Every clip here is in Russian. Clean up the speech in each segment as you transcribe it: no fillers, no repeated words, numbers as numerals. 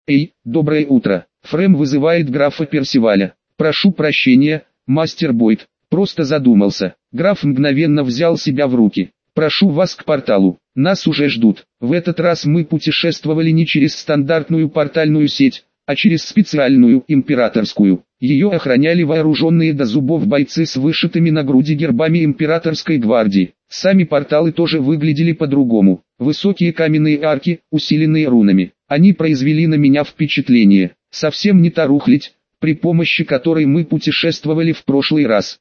Эй, доброе утро. Фрэм вызывает графа Персиваля. Прошу прощения, мастер Бойд. Просто задумался. Граф мгновенно взял себя в руки. Прошу вас к порталу. Нас уже ждут. В этот раз мы путешествовали не через стандартную портальную сеть, а через специальную, императорскую. Ее охраняли вооруженные до зубов бойцы с вышитыми на груди гербами императорской гвардии. Сами порталы тоже выглядели по-другому. Высокие каменные арки, усиленные рунами. Они произвели на меня впечатление. Совсем не та рухлядь, при помощи которой мы путешествовали в прошлый раз.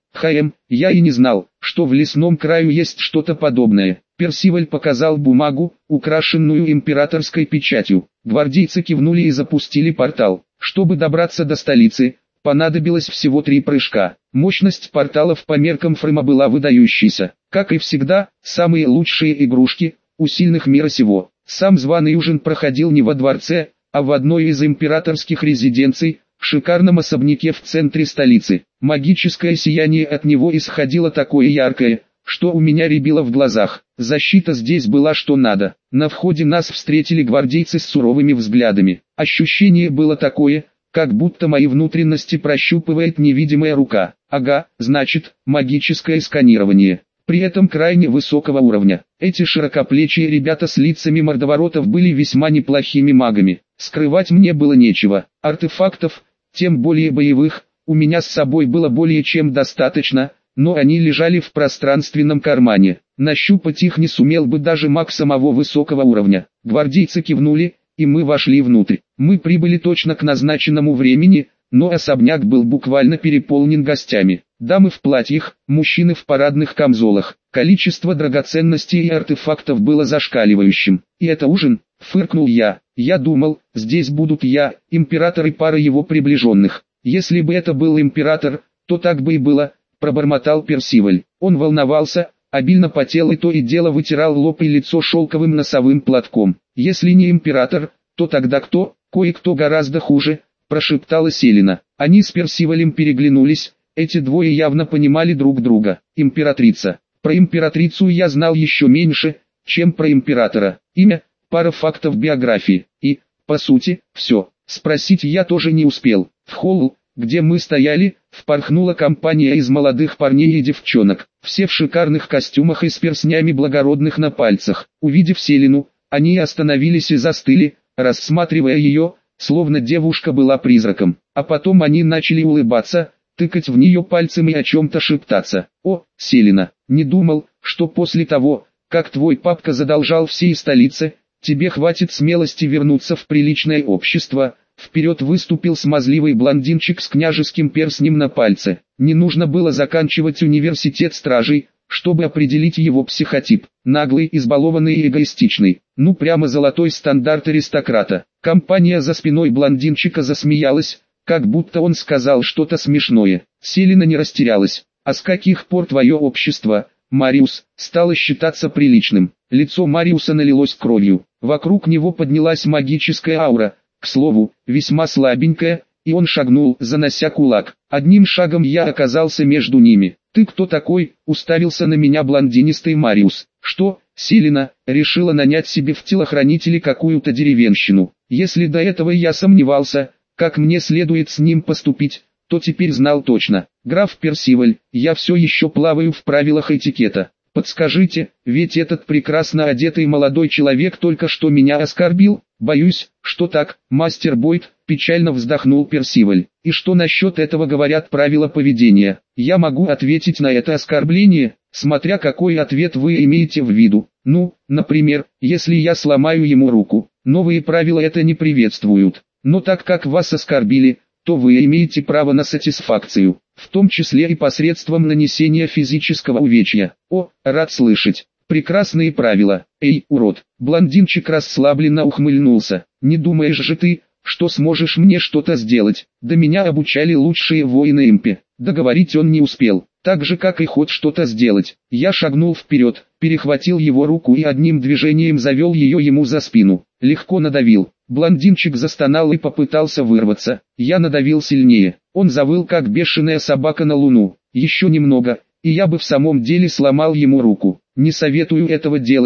Я и не знал, что в лесном краю есть что-то подобное. Персиваль показал бумагу, украшенную императорской печатью. Гвардейцы кивнули и запустили портал. Чтобы добраться до столицы, понадобилось всего 3 прыжка. Мощность порталов по меркам Фрэма была выдающейся. Как и всегда, самые лучшие игрушки у сильных мира сего. Сам званый ужин проходил не во дворце, а в одной из императорских резиденций, в шикарном особняке в центре столицы. Магическое сияние от него исходило такое яркое, что у меня рябило в глазах. Защита здесь была что надо. На входе нас встретили гвардейцы с суровыми взглядами. Ощущение было такое, как будто мои внутренности прощупывает невидимая рука. Ага, значит, магическое сканирование. При этом крайне высокого уровня. Эти широкоплечие ребята с лицами мордоворотов были весьма неплохими магами. Скрывать мне было нечего. Артефактов, тем более боевых, у меня с собой было более чем достаточно, но они лежали в пространственном кармане. Нащупать их не сумел бы даже маг самого высокого уровня. Гвардейцы кивнули, и мы вошли внутрь. Мы прибыли точно к назначенному времени, но особняк был буквально переполнен гостями. Дамы в платьях, мужчины в парадных камзолах. Количество драгоценностей и артефактов было зашкаливающим. «И это ужин?» — фыркнул я. «Я думал, здесь будут я, император и пара его приближенных. Если бы это был император, то так бы и было», — пробормотал Персиваль. Он волновался, обильно потел и то и дело вытирал лоб и лицо шелковым носовым платком. «Если не император, то тогда кто?» «Кое-кто гораздо хуже», — прошептала Селина. Они с Персивалем переглянулись. Эти двое явно понимали друг друга. Императрица. Про императрицу я знал еще меньше, чем про императора. Имя, пара фактов биографии. И, по сути, все. Спросить я тоже не успел. В холл, где мы стояли, впорхнула компания из молодых парней и девчонок. Все в шикарных костюмах и с перстнями благородных на пальцах. Увидев Селину, они остановились и застыли, рассматривая ее, словно девушка была призраком. А потом они начали улыбаться, тыкать в нее пальцем и о чем-то шептаться. «О, Селина, не думал, что после того, как твой папка задолжал всей столице, тебе хватит смелости вернуться в приличное общество». Вперед выступил смазливый блондинчик с княжеским перстнем на пальце. Не нужно было заканчивать университет стражей, чтобы определить его психотип. Наглый, избалованный и эгоистичный. Ну прямо золотой стандарт аристократа. Компания за спиной блондинчика засмеялась, как будто он сказал что-то смешное. Селина не растерялась. «А с каких пор твое общество, Мариус, стало считаться приличным?» Лицо Мариуса налилось кровью. Вокруг него поднялась магическая аура, к слову, весьма слабенькая, и он шагнул, занося кулак. Одним шагом я оказался между ними. «Ты кто такой?» — уставился на меня блондинистый Мариус. «Что, Селина, решила нанять себе в телохранители какую-то деревенщину? Если до этого я сомневался, как мне следует с ним поступить, то теперь знал точно. Граф Персиваль, я все еще плаваю в правилах этикета. Подскажите, ведь этот прекрасно одетый молодой человек только что меня оскорбил?» «Боюсь, что так, мастер Бойд», — печально вздохнул Персиваль. «И что насчет этого говорят правила поведения? Я могу ответить на это оскорбление, смотря какой ответ вы имеете в виду. Ну, например, если я сломаю ему руку. Новые правила это не приветствуют. Но так как вас оскорбили, то вы имеете право на сатисфакцию, в том числе и посредством нанесения физического увечья». «О, рад слышать. Прекрасные правила. Эй, урод!» Блондинчик расслабленно ухмыльнулся. «Не думаешь же ты, что сможешь мне что-то сделать? Да меня обучали лучшие воины Импи». Договорить он не успел, так же как и хоть что-то сделать. Я шагнул вперед, перехватил его руку и одним движением завел ее ему за спину. Легко надавил. Блондинчик застонал и попытался вырваться. Я надавил сильнее. Он завыл как бешеная собака на луну. Еще немного, и я бы в самом деле сломал ему руку. «Не советую этого делать»,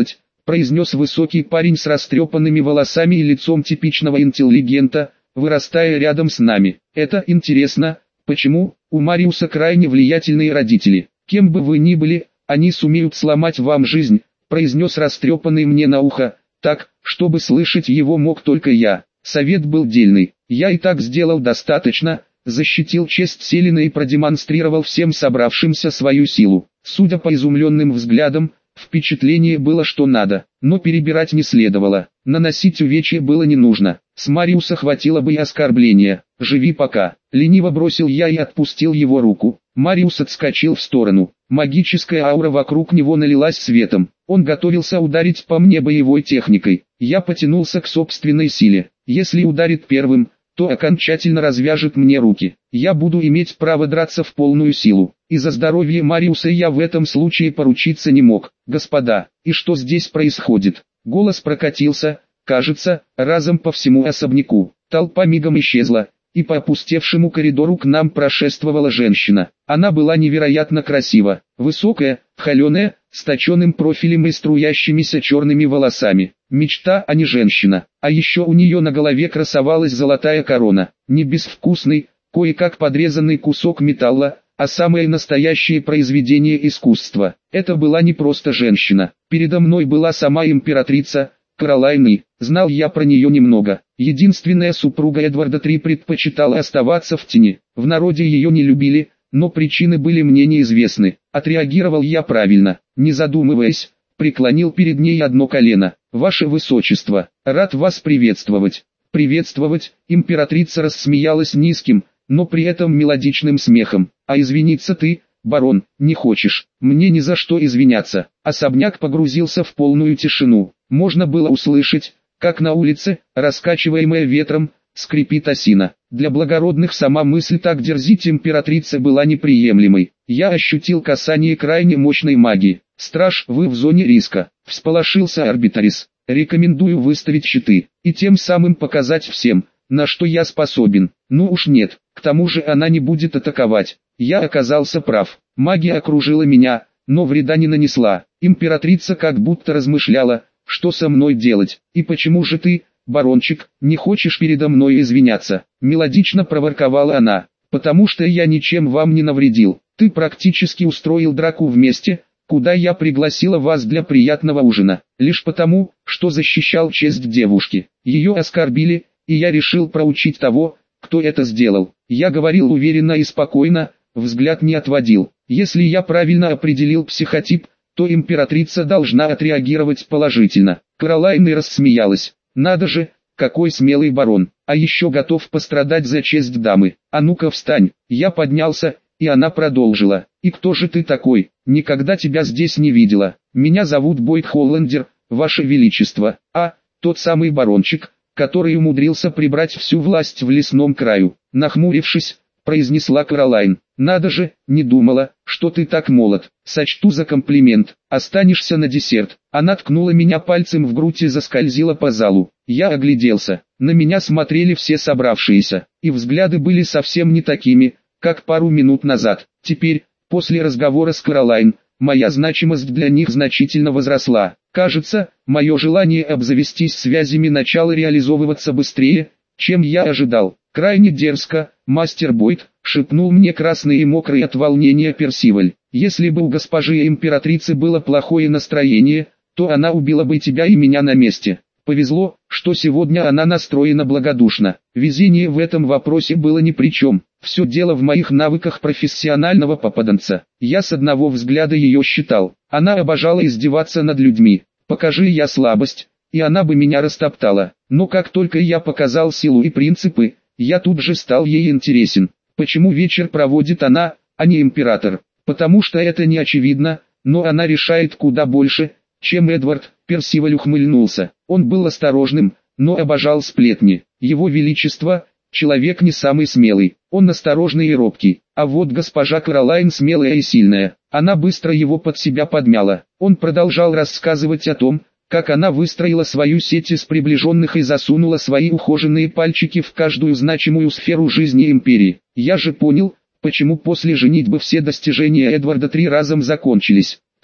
произнес высокий парень с растрепанными волосами и лицом типичного интеллигента, вырастая рядом с нами. Это интересно, почему? У Мариуса крайне влиятельные родители. Кем бы вы ни были, они сумеют сломать вам жизнь, произнес растрепанный мне на ухо, так, чтобы слышать его мог только я. Совет был дельный. Я и так сделал достаточно, защитил честь Селина и продемонстрировал всем собравшимся свою силу. Судя по изумленным взглядам, впечатление было что надо, но перебирать не следовало, наносить увечья было не нужно. С Мариуса хватило бы и оскорбления. «Живи пока», — лениво бросил я и отпустил его руку. Мариус отскочил в сторону. Магическая аура вокруг него налилась светом. Он готовился ударить по мне боевой техникой. Я потянулся к собственной силе. Если ударит первым, то окончательно развяжет мне руки. Я буду иметь право драться в полную силу. И за здоровье Мариуса я в этом случае поручиться не мог. «Господа, и что здесь происходит?» Голос прокатился, кажется, разом по всему особняку. Толпа мигом исчезла, и по опустевшему коридору к нам прошествовала женщина. Она была невероятно красива, высокая, холеная, с точенным профилем и струящимися черными волосами. Мечта, а не женщина. А еще у нее на голове красовалась золотая корона. Не безвкусный, кое-как подрезанный кусок металла, а самое настоящее произведение искусства. Это была не просто женщина. Передо мной была сама императрица Кэролайн. Знал я про нее немного. Единственная супруга Эдварда III предпочитала оставаться в тени. В народе ее не любили, но причины были мне неизвестны. Отреагировал я правильно, не задумываясь, преклонил перед ней одно колено. «Ваше Высочество, рад вас приветствовать». «Приветствовать», императрица рассмеялась низким, но при этом мелодичным смехом. «А извиниться ты, барон, не хочешь?» «Мне ни за что извиняться». Особняк погрузился в полную тишину. Можно было услышать, как на улице, раскачиваемая ветром, скрипит осина. Для благородных сама мысль так дерзить императрице была неприемлемой. Я ощутил касание крайне мощной магии. «Страж, вы в зоне риска», — всполошился Арбитрис. «Рекомендую выставить щиты, и тем самым показать всем, на что я способен». Ну уж нет, к тому же она не будет атаковать. Я оказался прав. Магия окружила меня, но вреда не нанесла. Императрица как будто размышляла, что со мной делать. «И почему же ты, барончик, не хочешь передо мной извиняться?» Мелодично проворковала она. «Потому что я ничем вам не навредил. Ты практически устроил драку в месте, куда я пригласила вас для приятного ужина, лишь потому, что защищал честь девушки. Ее оскорбили, и я решил проучить того, кто это сделал». Я говорил уверенно и спокойно, взгляд не отводил. Если я правильно определил психотип, то императрица должна отреагировать положительно. Кэролайн рассмеялась. «Надо же, какой смелый барон, а еще готов пострадать за честь дамы. А ну-ка встань». Я поднялся, и она продолжила. «И кто же ты такой? Никогда тебя здесь не видела. Меня зовут Бойд Холландер, ваше величество». «А, тот самый барончик, который умудрился прибрать всю власть в лесном краю». Нахмурившись, произнесла Кэролайн. «Надо же, не думала, что ты так молод. Сочту за комплимент. Останешься на десерт». Она ткнула меня пальцем в грудь и заскользила по залу. Я огляделся. На меня смотрели все собравшиеся, и взгляды были совсем не такими, как пару минут назад. Теперь, после разговора с Кэролайн, моя значимость для них значительно возросла. Кажется, мое желание обзавестись связями начало реализовываться быстрее, чем я ожидал. «Крайне дерзко, мастер Бойд», — шепнул мне красный и мокрый от волнения Персиваль. «Если бы у госпожи императрицы было плохое настроение, то она убила бы тебя и меня на месте. Повезло, что сегодня она настроена благодушно. Везение в этом вопросе было ни при чем. Все дело в моих навыках профессионального попаданца. Я с одного взгляда ее считал. Она обожала издеваться над людьми. Покажи я слабость, и она бы меня растоптала. Но как только я показал силу и принципы, я тут же стал ей интересен. Почему вечер проводит она, а не император? Потому что это не очевидно, но она решает куда больше, чем Эдвард. Персиваль ухмыльнулся. Он был осторожным, но обожал сплетни. Его величество, человек не самый смелый, он осторожный и робкий. А вот госпожа Кэролайн смелая и сильная. Она быстро его под себя подмяла. Он продолжал рассказывать о том, как она выстроила свою сеть из приближенных и засунула свои ухоженные пальчики в каждую значимую сферу жизни империи. Я же понял, почему после женитьбы все достижения Эдварда III разом закончились.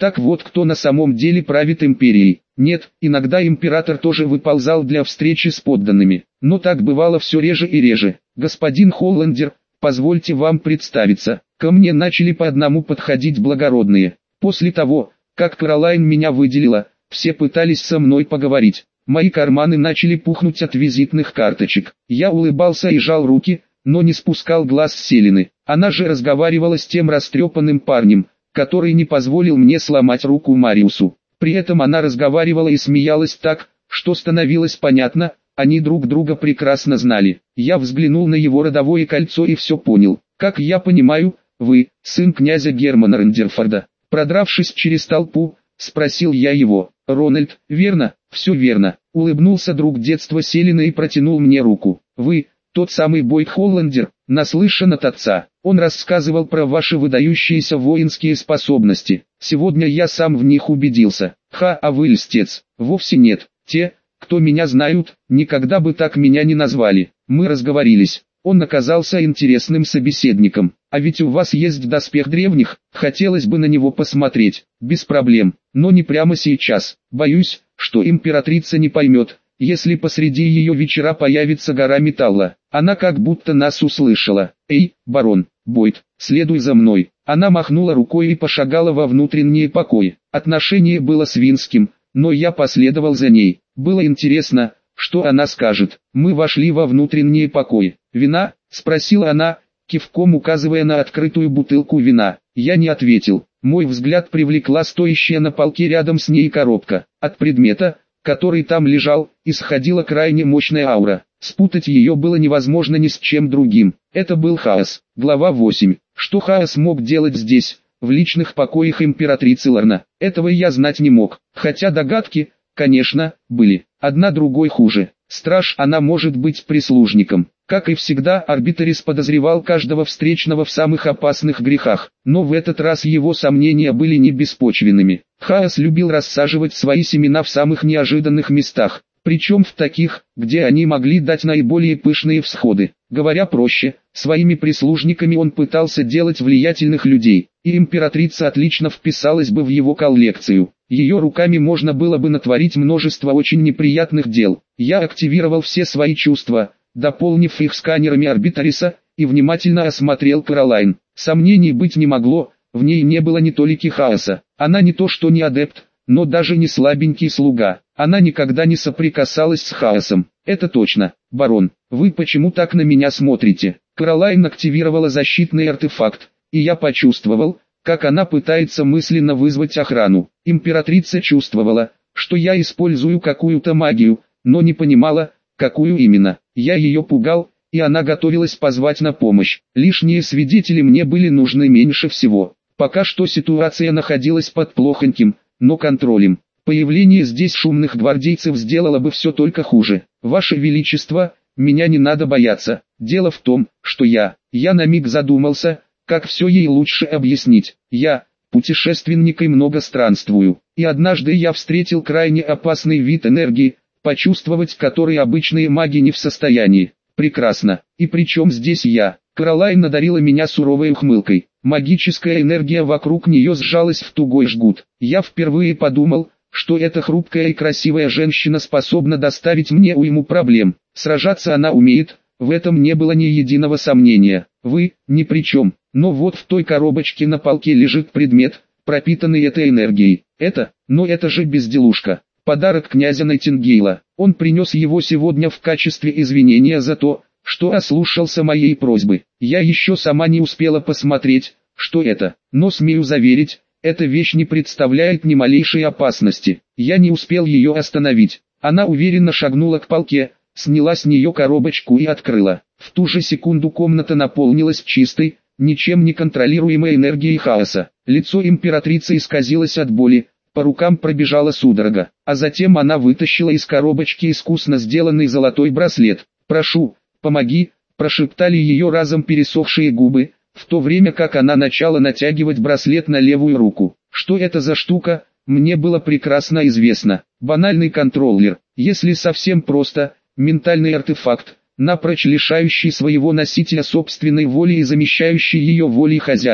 Так вот, кто на самом деле правит империей? Нет, иногда император тоже выползал для встречи с подданными, но так бывало все реже и реже. Господин Холландер, позвольте вам представиться. Ко мне начали по одному подходить благородные. После того, как Кэролайн меня выделила, все пытались со мной поговорить. Мои карманы начали пухнуть от визитных карточек. Я улыбался и жал руки, но не спускал глаз с Селины. Она же разговаривала с тем растрепанным парнем, который не позволил мне сломать руку Мариусу. При этом она разговаривала и смеялась так, что становилось понятно, они друг друга прекрасно знали. Я взглянул на его родовое кольцо и все понял. Как я понимаю, вы, сын князя Германа Рендерфорда. Продравшись через толпу, спросил я его. Рональд, верно? Все верно. Улыбнулся друг детства Селина и протянул мне руку. Вы, тот самый Бойд Холландер, наслышан от отца. Он рассказывал про ваши выдающиеся воинские способности. Сегодня я сам в них убедился. А вы льстец. Вовсе нет. Те, кто меня знают, никогда бы так меня не назвали. Мы разговорились. Он оказался интересным собеседником. А ведь у вас есть доспех древних, хотелось бы на него посмотреть. Без проблем, но не прямо сейчас. Боюсь, что императрица не поймет, если посреди ее вечера появится гора металла. Она как будто нас услышала. Эй, барон, Бойд, следуй за мной. Она махнула рукой и пошагала во внутренние покои. Отношение было свинским, но я последовал за ней. Было интересно, что она скажет. Мы вошли во внутренние покои. «Вина?» – спросила она, кивком указывая на открытую бутылку вина. Я не ответил. Мой взгляд привлекла стоящая на полке рядом с ней коробка. От предмета, который там лежал, исходила крайне мощная аура. Спутать ее было невозможно ни с чем другим. Это был Хаос. Глава 8. Что Хаос мог делать здесь, в личных покоях императрицы Ларна? Этого я знать не мог. Хотя догадки, конечно, были. Одна другой хуже. Страж, она может быть прислужником. Как и всегда, Арбитрис подозревал каждого встречного в самых опасных грехах, но в этот раз его сомнения были не беспочвенными. Хаос любил рассаживать свои семена в самых неожиданных местах, причем в таких, где они могли дать наиболее пышные всходы. Говоря проще, своими прислужниками он пытался делать влиятельных людей, и императрица отлично вписалась бы в его коллекцию. Ее руками можно было бы натворить множество очень неприятных дел. Я активировал все свои чувства, дополнив их сканерами Арбитриса, и внимательно осмотрел Кэролайн. Сомнений быть не могло, в ней не было ни толики хаоса. Она не то что не адепт, но даже не слабенький слуга. Она никогда не соприкасалась с хаосом. Это точно. Барон, вы почему так на меня смотрите? Кэролайн активировала защитный артефакт, и я почувствовал, как она пытается мысленно вызвать охрану. Императрица чувствовала, что я использую какую-то магию, но не понимала, какую именно. Я ее пугал, и она готовилась позвать на помощь. Лишние свидетели мне были нужны меньше всего. Пока что ситуация находилась под плохоньким, но контролем. Появление здесь шумных гвардейцев сделало бы все только хуже. Ваше Величество, меня не надо бояться. Дело в том, что я на миг задумался, как все ей лучше объяснить. Я путешественник и много странствую. И однажды я встретил крайне опасный вид энергии, почувствовать который обычные маги не в состоянии. Прекрасно. И причем здесь я? Кэролайн надарила меня суровой ухмылкой. Магическая энергия вокруг нее сжалась в тугой жгут. Я впервые подумал, что эта хрупкая и красивая женщина способна доставить мне уйму проблем. Сражаться она умеет, в этом не было ни единого сомнения. Вы ни при чем. Но вот в той коробочке на полке лежит предмет, пропитанный этой энергией. Но это же безделушка. Подарок князя Найтингейла. Он принес его сегодня в качестве извинения за то, что ослушался моей просьбы. Я еще сама не успела посмотреть, что это, но смею заверить, эта вещь не представляет ни малейшей опасности. Я не успел ее остановить. Она уверенно шагнула к полке, сняла с нее коробочку и открыла. В ту же секунду комната наполнилась чистой, ничем не контролируемой энергией хаоса. Лицо императрицы исказилось от боли, по рукам пробежала судорога, а затем она вытащила из коробочки искусно сделанный золотой браслет. «Прошу, помоги», – прошептали ее разом пересохшие губы, в то время как она начала натягивать браслет на левую руку. Что это за штука, мне было прекрасно известно. Банальный контроллер, если совсем просто, ментальный артефакт, напрочь лишающий своего носителя собственной воли и замещающий ее волей хозяина.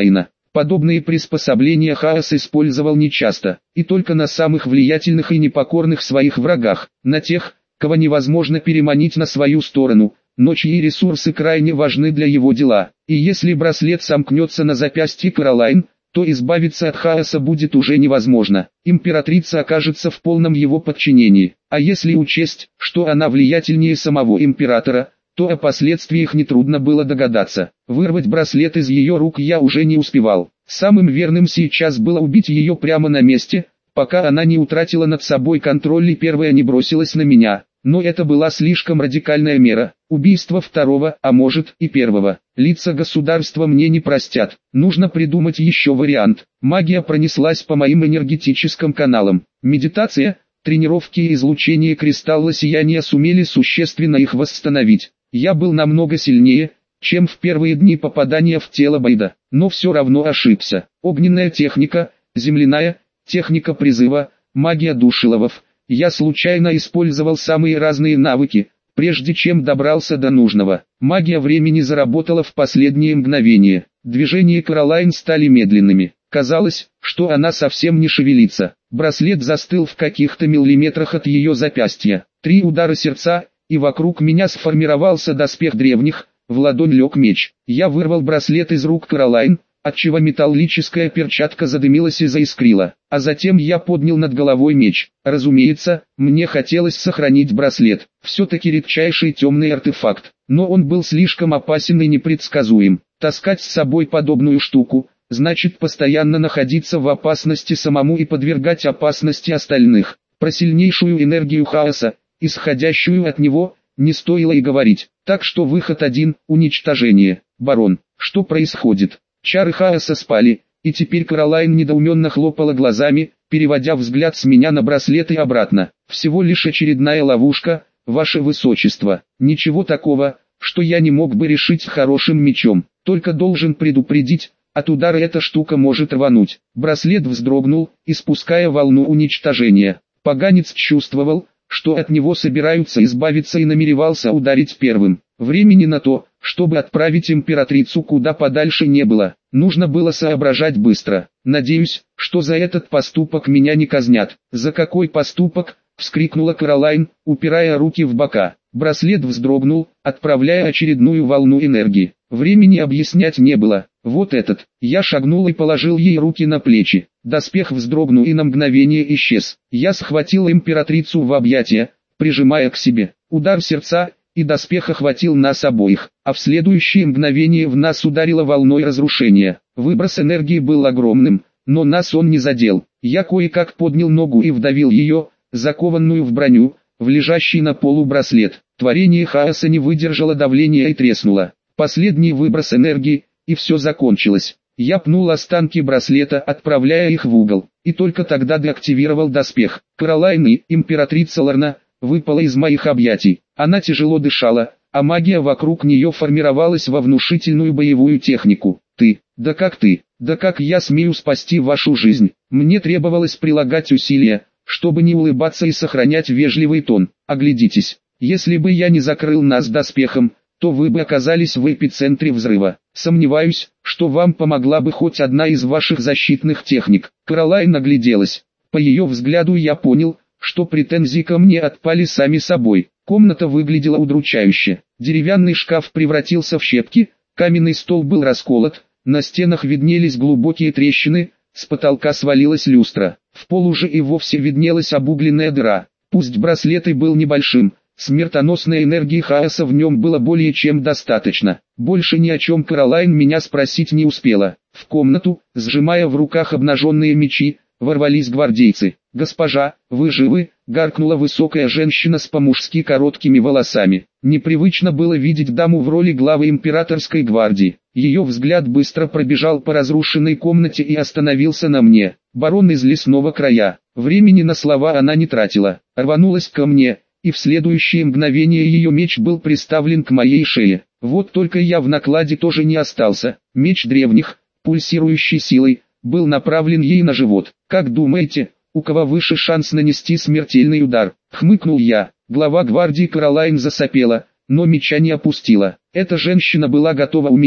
Подобные приспособления Хаос использовал нечасто, и только на самых влиятельных и непокорных своих врагах, на тех, кого невозможно переманить на свою сторону, но чьи ресурсы крайне важны для его дела. И если браслет сомкнется на запястье Кэролайн, то избавиться от Хаоса будет уже невозможно. Императрица окажется в полном его подчинении. А если учесть, что она влиятельнее самого императора, то о последствиях нетрудно было догадаться. Вырвать браслет из ее рук я уже не успевал. Самым верным сейчас было убить ее прямо на месте, пока она не утратила над собой контроль и первая не бросилась на меня. Но это была слишком радикальная мера. Убийство второго, а может и первого. Лица государства мне не простят. Нужно придумать еще вариант. Магия пронеслась по моим энергетическим каналам. Медитация, тренировки и излучение кристалла сияния сумели существенно их восстановить. Я был намного сильнее, чем в первые дни попадания в тело Бойда, но все равно ошибся. Огненная техника, земляная, техника призыва, магия душиловов. Я случайно использовал самые разные навыки, прежде чем добрался до нужного. Магия времени заработала в последние мгновения. Движения Кэролайн стали медленными. Казалось, что она совсем не шевелится. Браслет застыл в каких-то миллиметрах от ее запястья. 3 удара сердца, и вокруг меня сформировался доспех древних, в ладонь лег меч. Я вырвал браслет из рук Кэролайн, отчего металлическая перчатка задымилась и заискрила. А затем я поднял над головой меч. Разумеется, мне хотелось сохранить браслет. Все-таки редчайший темный артефакт. Но он был слишком опасен и непредсказуем. Таскать с собой подобную штуку — значит постоянно находиться в опасности самому и подвергать опасности остальных. Про сильнейшую энергию хаоса, исходящую от него, не стоило и говорить. Так что выход один — уничтожение. Барон, что происходит? Чары хаоса спали, и теперь Кэролайн недоуменно хлопала глазами, переводя взгляд с меня на браслет и обратно. Всего лишь очередная ловушка, ваше высочество. Ничего такого, что я не мог бы решить хорошим мечом. Только должен предупредить, от удара эта штука может рвануть. Браслет вздрогнул, испуская волну уничтожения. Поганец чувствовал, что от него собираются избавиться и намеревался ударить первым. Времени на то, чтобы отправить императрицу куда подальше не было. Нужно было соображать быстро. Надеюсь, что за этот поступок меня не казнят. «За какой поступок?» — вскрикнула Кэролайн, упирая руки в бока. Браслет вздрогнул, отправляя очередную волну энергии. Времени объяснять не было. Вот этот. Я шагнул и положил ей руки на плечи. Доспех вздрогнул и на мгновение исчез. Я схватил императрицу в объятия, прижимая к себе. Удар сердца, и доспех охватил нас обоих, а в следующее мгновение в нас ударило волной разрушения. Выброс энергии был огромным, но нас он не задел. Я кое-как поднял ногу и вдавил ее, закованную в броню, в лежащий на полу браслет. Творение хаоса не выдержало давления и треснуло. Последний выброс энергии, и все закончилось. Я пнул останки браслета, отправляя их в угол, и только тогда деактивировал доспех. Кэролайн и императрица Лорна выпала из моих объятий. Она тяжело дышала, а магия вокруг нее формировалась во внушительную боевую технику. Да как я смею спасти вашу жизнь? Мне требовалось прилагать усилия, чтобы не улыбаться и сохранять вежливый тон. Оглядитесь, если бы я не закрыл нас доспехом, то вы бы оказались в эпицентре взрыва. Сомневаюсь, что вам помогла бы хоть одна из ваших защитных техник. Кэролайн огляделась. По ее взгляду я понял, что претензии ко мне отпали сами собой. Комната выглядела удручающе. Деревянный шкаф превратился в щепки, каменный стол был расколот, на стенах виднелись глубокие трещины, с потолка свалилась люстра. В пол уже и вовсе виднелась обугленная дыра. Пусть браслет и был небольшим, смертоносной энергии хаоса в нем было более чем достаточно. Больше ни о чем Кэролайн меня спросить не успела. В комнату, сжимая в руках обнаженные мечи, ворвались гвардейцы. «Госпожа, вы живы?» — гаркнула высокая женщина с по-мужски короткими волосами. Непривычно было видеть даму в роли главы императорской гвардии. Ее взгляд быстро пробежал по разрушенной комнате и остановился на мне. Барон из лесного края. Времени на слова она не тратила. Рванулась ко мне, и в следующее мгновение ее меч был приставлен к моей шее. Вот только я в накладе тоже не остался. Меч древних, пульсирующий силой, был направлен ей на живот. «Как думаете, у кого выше шанс нанести смертельный удар?» — хмыкнул я. Глава гвардии Кэролайн засопела, но меча не опустила. Эта женщина была готова умереть,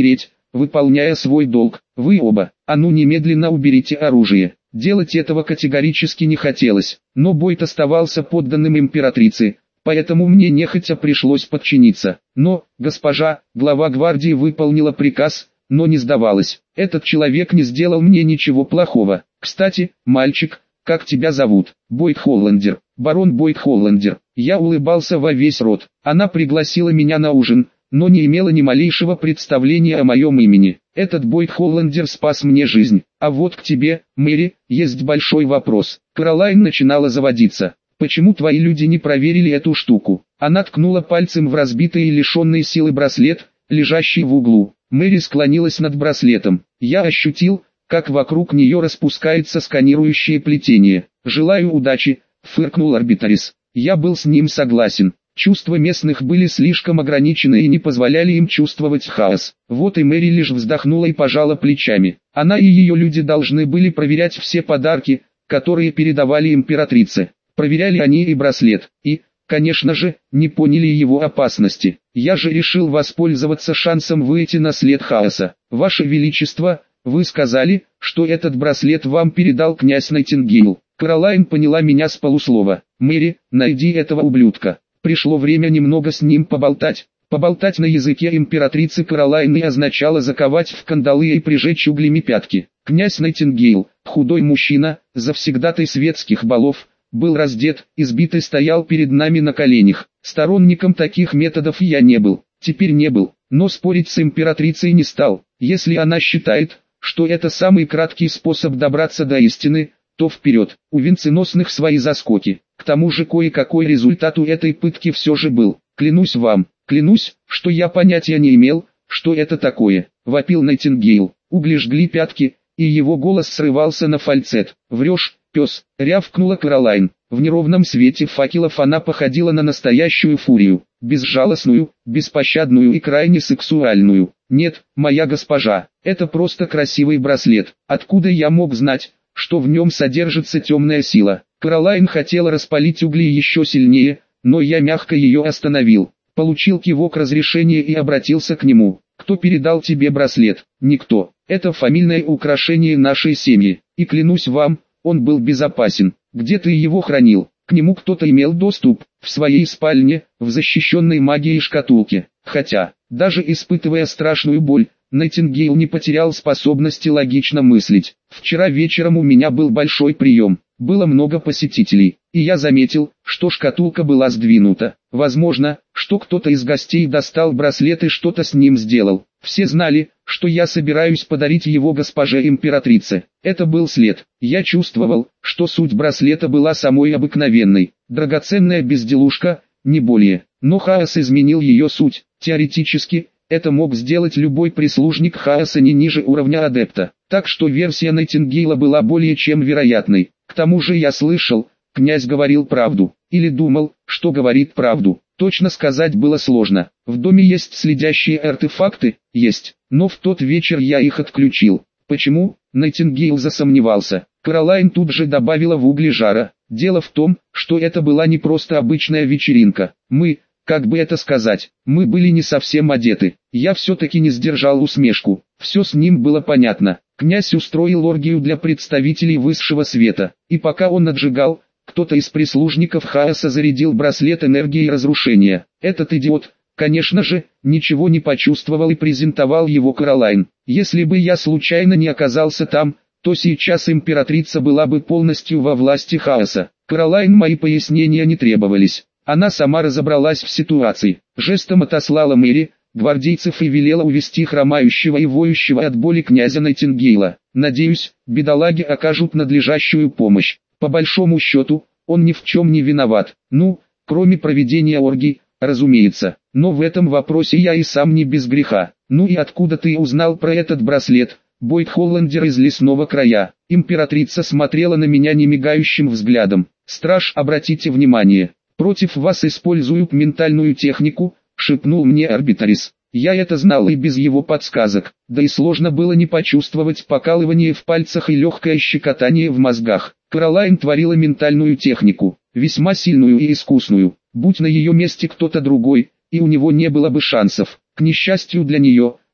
выполняя свой долг. Вы оба, а ну немедленно уберите оружие. Делать этого категорически не хотелось, но Бойд оставался подданным императрице, поэтому мне нехотя пришлось подчиниться. Но, госпожа, глава гвардии выполнила приказ, но не сдавалась. Этот человек не сделал мне ничего плохого. Кстати, мальчик, как тебя зовут? Бойд Холландер. Барон Бойд Холландер. Я улыбался во весь рот. Она пригласила меня на ужин, но не имела ни малейшего представления о моем имени. Этот Бойд Холландер спас мне жизнь. А вот к тебе, Мэри, есть большой вопрос. Кэролайн начинала заводиться. Почему твои люди не проверили эту штуку? Она ткнула пальцем в разбитый и лишенный силы браслет, лежащий в углу. Мэри склонилась над браслетом. Я ощутил, как вокруг нее распускается сканирующее плетение. «Желаю удачи», — фыркнул Арбитрис. Я был с ним согласен. Чувства местных были слишком ограничены и не позволяли им чувствовать хаос. Вот и Мэри лишь вздохнула и пожала плечами. Она и ее люди должны были проверять все подарки, которые передавали императрице. Проверяли они и браслет, и, конечно же, не поняли его опасности. Я же решил воспользоваться шансом выйти на след хаоса. Ваше Величество, вы сказали, что этот браслет вам передал князь Найтингейл. Кэролайн поняла меня с полуслова. Мэри, найди этого ублюдка. Пришло время немного с ним поболтать. Поболтать на языке императрицы Кэролайны означало заковать в кандалы и прижечь углями пятки. Князь Найтингейл, худой мужчина, завсегдатай светских балов, был раздет, избит и стоял перед нами на коленях. Сторонником таких методов я не был, теперь не был, но спорить с императрицей не стал. Если она считает, что это самый краткий способ добраться до истины, то вперед, у венценосных свои заскоки. К тому же кое-какой результат у этой пытки все же был. Клянусь вам, клянусь, что я понятия не имел, что это такое, вопил Найтингейл. Угли жгли пятки, и его голос срывался на фальцет. Врешь, пес, рявкнула Кэролайн. В неровном свете факелов она походила на настоящую фурию, безжалостную, беспощадную и крайне сексуальную. Нет, моя госпожа, это просто красивый браслет. Откуда я мог знать, что в нем содержится темная сила? Кэролайн хотела распалить угли еще сильнее, но я мягко ее остановил. Получил кивок разрешения и обратился к нему. Кто передал тебе браслет? Никто. Это фамильное украшение нашей семьи. И клянусь вам, он был безопасен. Где ты его хранил? К нему кто-то имел доступ, в своей спальне, в защищенной магией шкатулке. Хотя, даже испытывая страшную боль, Найтингейл не потерял способности логично мыслить. Вчера вечером у меня был большой прием. Было много посетителей, и я заметил, что шкатулка была сдвинута. Возможно, что кто-то из гостей достал браслет и что-то с ним сделал. Все знали, что я собираюсь подарить его госпоже императрице. Это был след. Я чувствовал, что суть браслета была самой обыкновенной. Драгоценная безделушка, не более. Но хаос изменил ее суть. Теоретически, это мог сделать любой прислужник хаоса не ниже уровня адепта. Так что версия Найтингейла была более чем вероятной. К тому же я слышал, князь говорил правду, или думал, что говорит правду. Точно сказать было сложно. В доме есть следящие артефакты? Есть, но в тот вечер я их отключил. Почему? Найтингейл засомневался. Кэролайн тут же добавила в угли жара. Дело в том, что это была не просто обычная вечеринка. Как бы это сказать, мы были не совсем одеты. Я все-таки не сдержал усмешку. Все с ним было понятно. Князь устроил оргию для представителей высшего света. И пока он отжигал, кто-то из прислужников хаоса зарядил браслет энергией разрушения. Этот идиот, конечно же, ничего не почувствовал и презентовал его Кэролайн. Если бы я случайно не оказался там, то сейчас императрица была бы полностью во власти хаоса. Кэролайн мои пояснения не требовались. Она сама разобралась в ситуации. Жестом отослала Мэри, гвардейцев и велела увести хромающего и воющего от боли князя Найтингейла. Надеюсь, бедолаге окажут надлежащую помощь. По большому счету, он ни в чем не виноват. Кроме проведения оргий, разумеется. Но в этом вопросе я и сам не без греха. Ну и откуда ты узнал про этот браслет? Бойд Холландер из лесного края. Императрица смотрела на меня немигающим взглядом. Страж, обратите внимание. Против вас используют ментальную технику, шепнул мне Арбитрис. Я это знал и без его подсказок, да и сложно было не почувствовать покалывание в пальцах и легкое щекотание в мозгах. Кэролайн творила ментальную технику, весьма сильную и искусную. Будь на ее месте кто-то другой, и у него не было бы шансов. К несчастью для нее,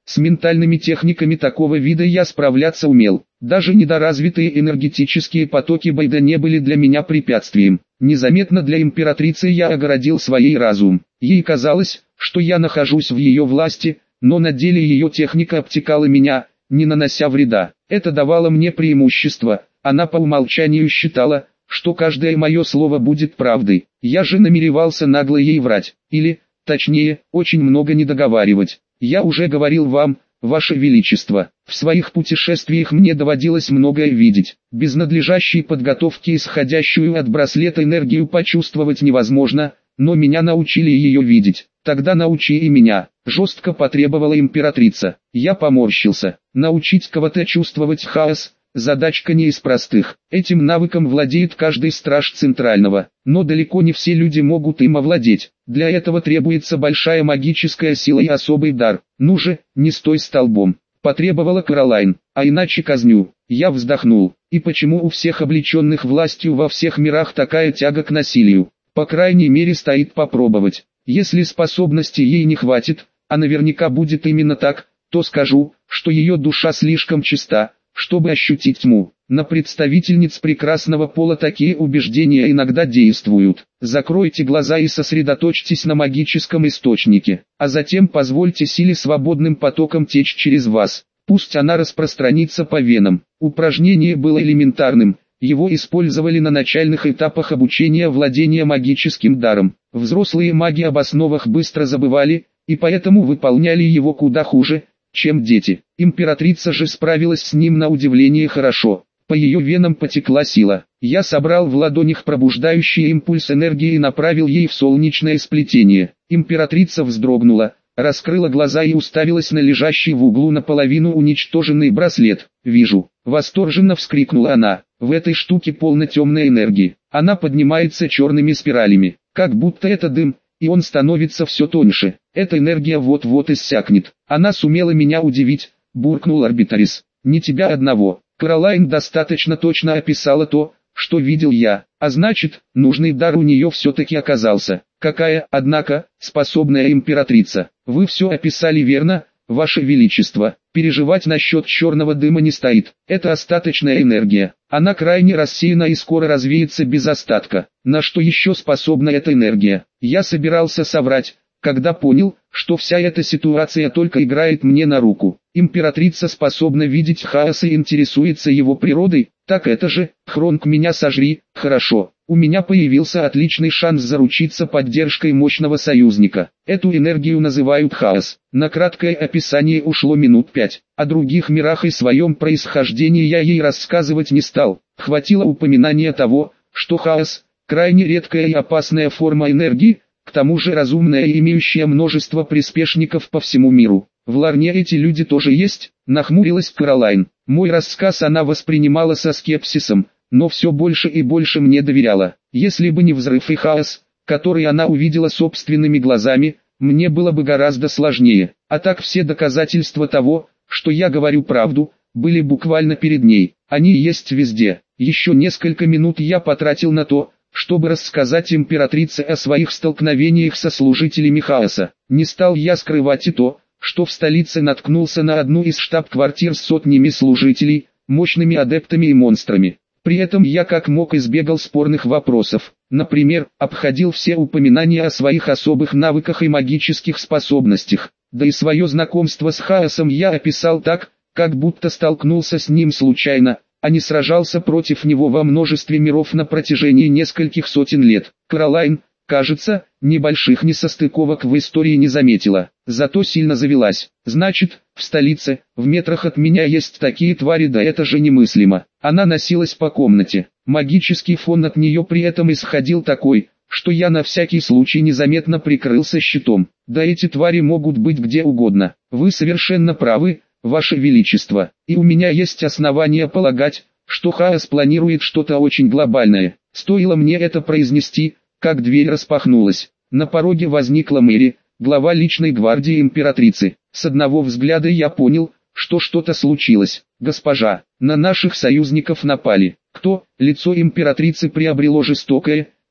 С ментальными техниками такого вида я справляться умел. Даже недоразвитые энергетические потоки Бойда не были для меня препятствием. Незаметно для императрицы я огородил свой разум. Ей казалось, что я нахожусь в ее власти, но на деле ее техника обтекала меня, не нанося вреда. Это давало мне преимущество. Она по умолчанию считала, что каждое мое слово будет правдой. Я же намеревался нагло ей врать. Или, точнее, очень много не договаривать. Я уже говорил вам, Ваше Величество, в своих путешествиях мне доводилось многое видеть. Без надлежащей подготовки исходящую от браслета энергию почувствовать невозможно, но меня научили ее видеть. Тогда научи и меня, жестко потребовала императрица. Я поморщился. Научить кого-то чувствовать хаос – задачка не из простых. Этим навыком владеет каждый страж Центрального, но далеко не все люди могут им овладеть. Для этого требуется большая магическая сила и особый дар. Ну же, не стой столбом, потребовала Кэролайн, а иначе казню. Я вздохнул. И почему у всех облеченных властью во всех мирах такая тяга к насилию? По крайней мере стоит попробовать. Если способности ей не хватит, а наверняка будет именно так, то скажу, что ее душа слишком чиста, чтобы ощутить тьму. На представительниц прекрасного пола такие убеждения иногда действуют. Закройте глаза и сосредоточьтесь на магическом источнике, а затем позвольте силе свободным потоком течь через вас. Пусть она распространится по венам. Упражнение было элементарным, его использовали на начальных этапах обучения владения магическим даром. Взрослые маги об основах быстро забывали, и поэтому выполняли его куда хуже, чем дети. Императрица же справилась с ним на удивление хорошо. По ее венам потекла сила. Я собрал в ладонях пробуждающий импульс энергии и направил ей в солнечное сплетение. Императрица вздрогнула, раскрыла глаза и уставилась на лежащий в углу наполовину уничтоженный браслет. «Вижу!» — восторженно вскрикнула она. «В этой штуке полно темной энергии. Она поднимается черными спиралями, как будто это дым, и он становится все тоньше. Эта энергия вот-вот иссякнет. Она сумела меня удивить», — буркнул Арбитрис. «Не тебя одного». Кэролайн достаточно точно описала то, что видел я, а значит, нужный дар у нее все-таки оказался. Какая, однако, способная императрица. Вы все описали верно, Ваше Величество. Переживать насчет черного дыма не стоит. Это остаточная энергия. Она крайне рассеяна и скоро развеется без остатка. На что еще способна эта энергия? Я собирался соврать, когда понял, что вся эта ситуация только играет мне на руку. Императрица способна видеть хаос и интересуется его природой, так это же, Хронг, меня сожри. Хорошо, у меня появился отличный шанс заручиться поддержкой мощного союзника. Эту энергию называют хаос. На краткое описание ушло минут 5. О других мирах и своем происхождении я ей рассказывать не стал. Хватило упоминания того, что хаос – крайне редкая и опасная форма энергии, к тому же разумная и имеющая множество приспешников по всему миру. В Ларне эти люди тоже есть, нахмурилась Кэролайн. Мой рассказ она воспринимала со скепсисом, но все больше и больше мне доверяла. Если бы не взрыв и хаос, который она увидела собственными глазами, мне было бы гораздо сложнее. А так все доказательства того, что я говорю правду, были буквально перед ней. Они есть везде. Еще несколько минут я потратил на то, чтобы рассказать императрице о своих столкновениях со служителями хаоса. Не стал я скрывать и то, что в столице наткнулся на одну из штаб-квартир с сотнями служителей, мощными адептами и монстрами. При этом я как мог избегал спорных вопросов. Например, обходил все упоминания о своих особых навыках и магических способностях. Да и свое знакомство с хаосом я описал так, как будто столкнулся с ним случайно, а не сражался против него во множестве миров на протяжении нескольких сотен лет. Кэролайн, кажется, небольших несостыковок в истории не заметила, зато сильно завелась. Значит, в столице, в метрах от меня есть такие твари, да это же немыслимо. Она носилась по комнате. Магический фон от нее при этом исходил такой, что я на всякий случай незаметно прикрылся щитом. Да эти твари могут быть где угодно. Вы совершенно правы, Ваше Величество, и у меня есть основания полагать, что хаос планирует что-то очень глобальное. Стоило мне это произнести, как дверь распахнулась. На пороге возникла Мэри, глава личной гвардии императрицы. С одного взгляда я понял, что что-то случилось. «Госпожа, на наших союзников напали». «Кто?» Лицо императрицы приобрело жестокое,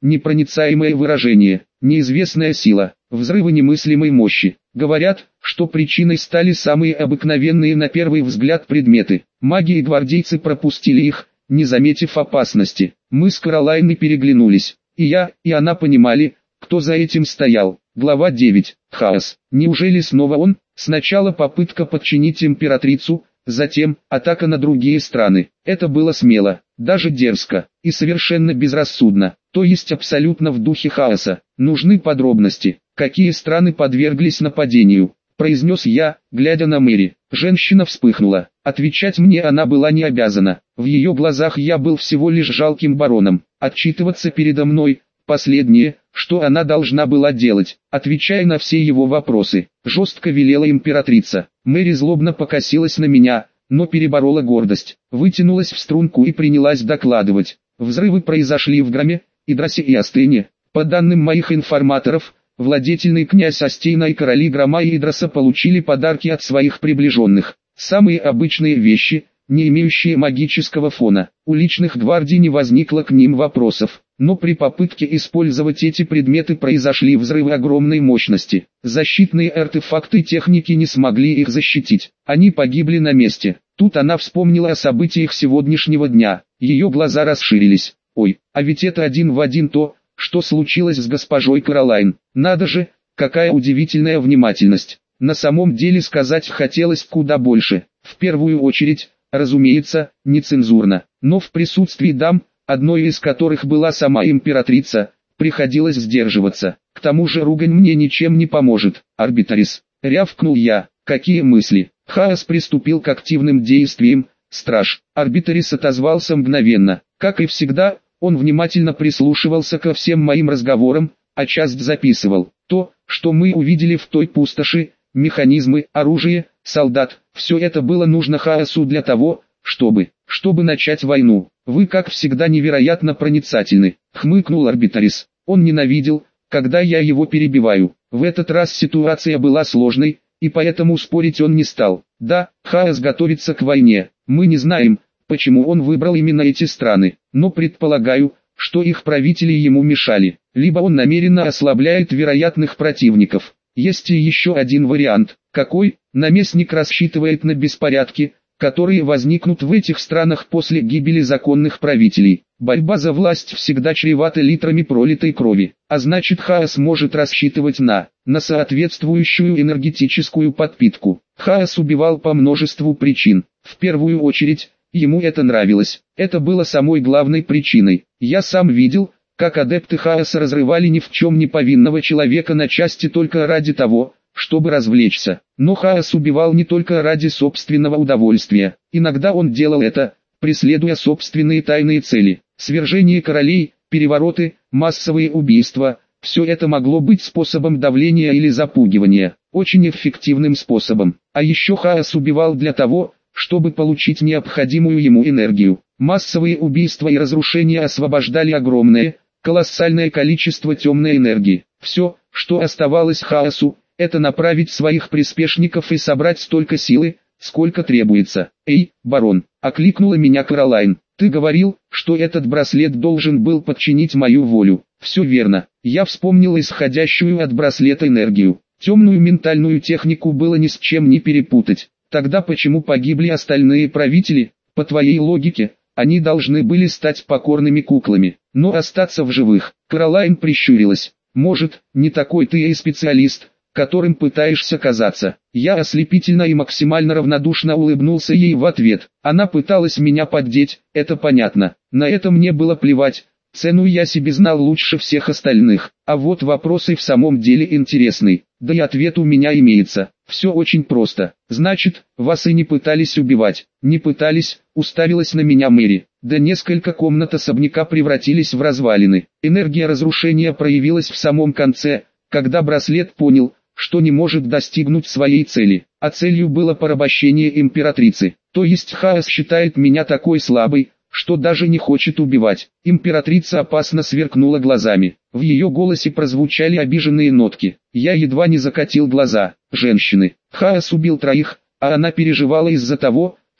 непроницаемое выражение, неизвестная сила, взрывы немыслимой мощи. Говорят, что причиной стали самые обыкновенные на первый взгляд предметы. Маги и гвардейцы пропустили их, не заметив опасности. Мы с Каролайной переглянулись. И я, и она понимали, кто за этим стоял. Глава 9. Хаос. Неужели снова он? Сначала попытка подчинить императрицу, затем атака на другие страны. Это было смело, даже дерзко, и совершенно безрассудно, то есть абсолютно в духе хаоса. Нужны подробности, какие страны подверглись нападению, произнес я, глядя на Мэри. Женщина вспыхнула. Отвечать мне она была не обязана. В ее глазах я был всего лишь жалким бароном. Отчитываться передо мной — последнее, что она должна была делать, отвечая на все его вопросы. Жестко велела императрица. Мэри злобно покосилась на меня, но переборола гордость, вытянулась в струнку и принялась докладывать. Взрывы произошли в Граме, Идрасе и Астыне. По данным моих информаторов, владетельный князь Астейна и короли Грама и Идраса получили подарки от своих приближенных. Самые обычные вещи, не имеющие магического фона. У личных гвардий не возникло к ним вопросов, но при попытке использовать эти предметы произошли взрывы огромной мощности. Защитные артефакты техники не смогли их защитить, они погибли на месте. Тут она вспомнила о событиях сегодняшнего дня, ее глаза расширились. Ой, а ведь это один в один то, что случилось с госпожой Каролайн. Надо же, какая удивительная внимательность. На самом деле сказать хотелось куда больше. В первую очередь, разумеется, нецензурно, но в присутствии дам, одной из которых была сама императрица, приходилось сдерживаться. К тому же ругань мне ничем не поможет. Арбитрис, рявкнул я. Какие мысли? Хаос приступил к активным действиям. Страж. Арбитрис отозвался мгновенно. Как и всегда, он внимательно прислушивался ко всем моим разговорам, а часть записывал. То, что мы увидели в той пустоши, механизмы, оружие, солдат, все это было нужно хаосу для того, чтобы начать войну. Вы, как всегда, невероятно проницательны, хмыкнул Арбитрис. Он ненавидел, когда я его перебиваю. В этот раз ситуация была сложной, и поэтому спорить он не стал. Да, хаос готовится к войне. Мы не знаем, почему он выбрал именно эти страны, но предполагаю, что их правители ему мешали. Либо он намеренно ослабляет вероятных противников. Есть и еще один вариант. Какой? Наместник рассчитывает на беспорядки, которые возникнут в этих странах после гибели законных правителей. Борьба за власть всегда чревата литрами пролитой крови, а значит хаос может рассчитывать на соответствующую энергетическую подпитку. Хаос убивал по множеству причин. В первую очередь, ему это нравилось. Это было самой главной причиной. Я сам видел, как адепты хаоса разрывали ни в чем не повинного человека на части только ради того, чтобы развлечься. Но хаос убивал не только ради собственного удовольствия. Иногда он делал это, преследуя собственные тайные цели. Свержение королей, перевороты, массовые убийства – все это могло быть способом давления или запугивания, очень эффективным способом. А еще хаос убивал для того, чтобы получить необходимую ему энергию. Массовые убийства и разрушения освобождали огромное, колоссальное количество темной энергии. Все, что оставалось хаосу, это направить своих приспешников и собрать столько силы, сколько требуется. «Эй, барон!» — окликнула меня Каролайн. «Ты говорил, что этот браслет должен был подчинить мою волю». «Все верно». Я вспомнил исходящую от браслета энергию. Темную ментальную технику было ни с чем не перепутать. Тогда почему погибли остальные правители? По твоей логике, они должны были стать покорными куклами, но остаться в живых. Каролайн прищурилась. Может, не такой ты и специалист, которым пытаешься казаться. Я ослепительно и максимально равнодушно улыбнулся ей в ответ. Она пыталась меня поддеть, это понятно. На это мне было плевать. Цену я себе знал лучше всех остальных. А вот вопрос и в самом деле интересный. Да и ответ у меня имеется. Все очень просто. Значит, вас и не пытались убивать. Не пытались, уставилась на меня Мэри. Да несколько комнат особняка превратились в развалины. Энергия разрушения проявилась в самом конце, когда браслет понял, что не может достигнуть своей цели. А целью было порабощение императрицы. То есть хаос считает меня такой слабой, что даже не хочет убивать. Императрица опасно сверкнула глазами. В ее голосе прозвучали обиженные нотки. Я едва не закатил глаза. Женщины. Хаос убил 3, а она переживала из-за того,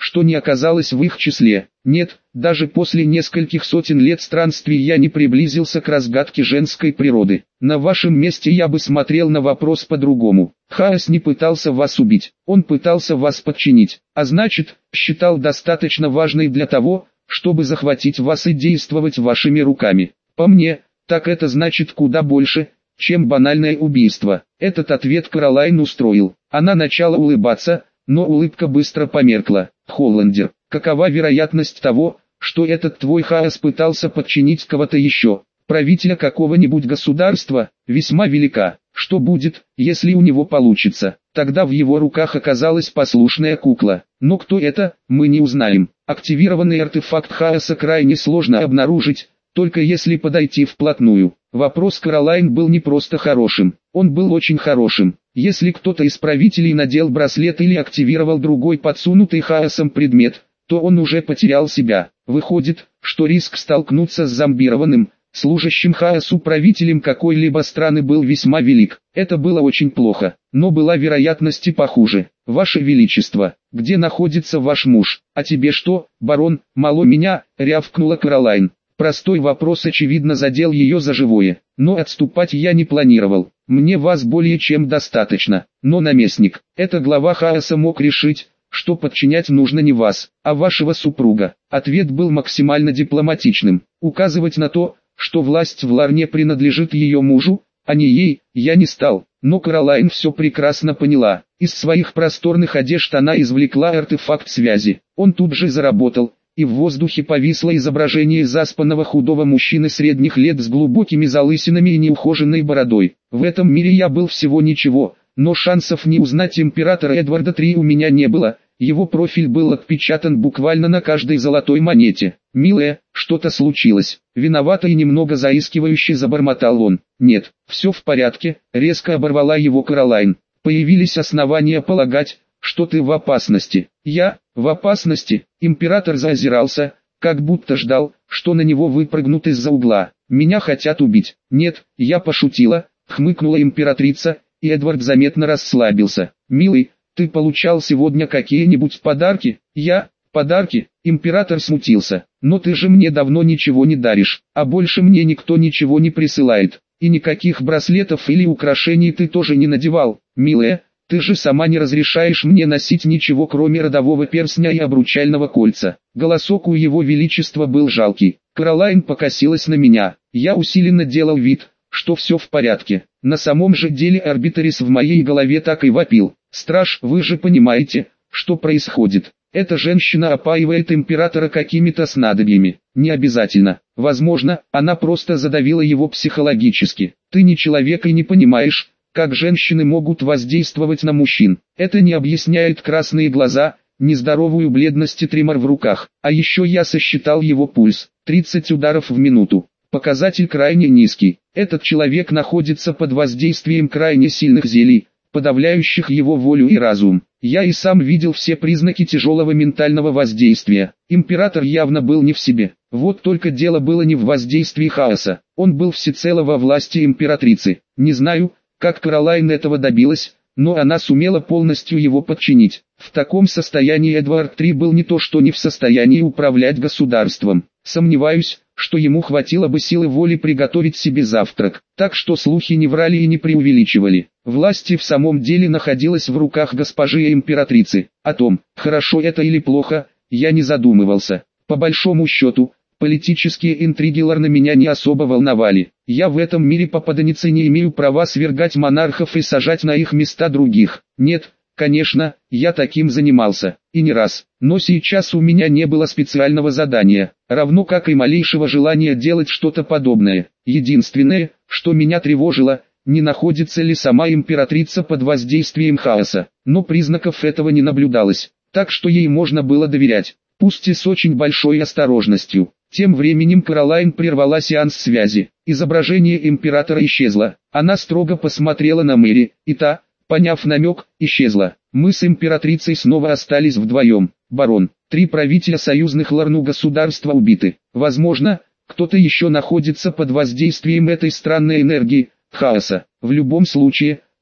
что не оказалось в их числе. Нет, даже после нескольких сотен лет странствий я не приблизился к разгадке женской природы. На вашем месте я бы смотрел на вопрос по-другому. Хаос не пытался вас убить, он пытался вас подчинить, а значит, считал достаточно важной для того, чтобы захватить вас и действовать вашими руками. По мне, так это значит куда больше, чем банальное убийство. Этот ответ Кэролайн устроил. Она начала улыбаться, но улыбка быстро померкла. Холландер, какова вероятность того, что этот твой Хаос пытался подчинить кого-то еще? Правителя какого-нибудь государства? Весьма велика. Что будет, если у него получится? Тогда в его руках оказалась послушная кукла. Но кто это, мы не узнаем. Активированный артефакт Хаоса крайне сложно обнаружить, только если подойти вплотную. Вопрос Кэролайн был не просто хорошим, он был очень хорошим. Если кто-то из правителей надел браслет или активировал другой подсунутый Хаосом предмет, то он уже потерял себя. Выходит, что риск столкнуться с зомбированным, служащим Хаосу правителем какой-либо страны был весьма велик. Это было очень плохо, но была вероятность и похуже. Ваше Величество, где находится ваш муж? А тебе что, барон, мало меня, рявкнула Кэролайн. Простой вопрос очевидно задел ее за живое, но отступать я не планировал. Мне вас более чем достаточно, но наместник, это глава Хаоса мог решить, что подчинять нужно не вас, а вашего супруга. Ответ был максимально дипломатичным. Указывать на то, что власть в Ларне принадлежит ее мужу, а не ей, я не стал. Но Кэролайн все прекрасно поняла. Из своих просторных одежд она извлекла артефакт связи. Он тут же заработал, и в воздухе повисло изображение заспанного худого мужчины средних лет с глубокими залысинами и неухоженной бородой. В этом мире я был всего ничего, но шансов не узнать императора Эдварда III у меня не было. Его профиль был отпечатан буквально на каждой золотой монете. «Милая, что-то случилось?» Виновато и немного заискивающе забормотал он. «Нет, все в порядке», резко оборвала его Кэролайн. «Появились основания полагать, что ты в опасности». «Я? В опасности?» Император заозирался, как будто ждал, что на него выпрыгнут из-за угла. «Меня хотят убить». «Нет, я пошутила», хмыкнула императрица, и Эдвард заметно расслабился. «Милый, ты получал сегодня какие-нибудь подарки?» «Я? Подарки?» Император смутился. «Но ты же мне давно ничего не даришь, а больше мне никто ничего не присылает. И никаких браслетов или украшений ты тоже не надевал. Милая, ты же сама не разрешаешь мне носить ничего кроме родового перстня и обручального кольца». Голосок у его величества был жалкий. Кэролайн покосилась на меня. Я усиленно делал вид, что все в порядке. На самом же деле Арбитрис в моей голове так и вопил. «Страж, вы же понимаете, что происходит. Эта женщина опаивает императора какими-то снадобьями». «Не обязательно. Возможно, она просто задавила его психологически. Ты не человек и не понимаешь, как женщины могут воздействовать на мужчин. Это не объясняет красные глаза, нездоровую бледность и тремор в руках. А еще я сосчитал его пульс. 30 ударов в минуту. Показатель крайне низкий. Этот человек находится под воздействием крайне сильных зелий, подавляющих его волю и разум. Я и сам видел все признаки тяжелого ментального воздействия. Император явно был не в себе. Вот только дело было не в воздействии Хаоса. Он был всецело во власти императрицы. Не знаю, как Кэролайн этого добилась, но она сумела полностью его подчинить. В таком состоянии Эдвард III был не то что не в состоянии управлять государством. Сомневаюсь, что ему хватило бы силы воли приготовить себе завтрак. Так что слухи не врали и не преувеличивали. Власть в самом деле находилась в руках госпожи императрицы. О том, хорошо это или плохо, я не задумывался. По большому счету, политические интриги Ларна меня не особо волновали. Я в этом мире попаданницы не имею права свергать монархов и сажать на их места других. Нет, конечно, я таким занимался, и не раз. Но сейчас у меня не было специального задания, равно как и малейшего желания делать что-то подобное. Единственное, что меня тревожило, не находится ли сама императрица под воздействием Хаоса. Но признаков этого не наблюдалось, так что ей можно было доверять, пусть и с очень большой осторожностью. Тем временем Кэролайн прервала сеанс связи. Изображение императора исчезло. Она строго посмотрела на Мэри, и та, поняв намек, исчезла. Мы с императрицей снова остались вдвоем. «Барон, 3 правителя союзных Ларну государства убиты. Возможно, кто-то еще находится под воздействием этой странной энергии, Хаоса. В любом случае,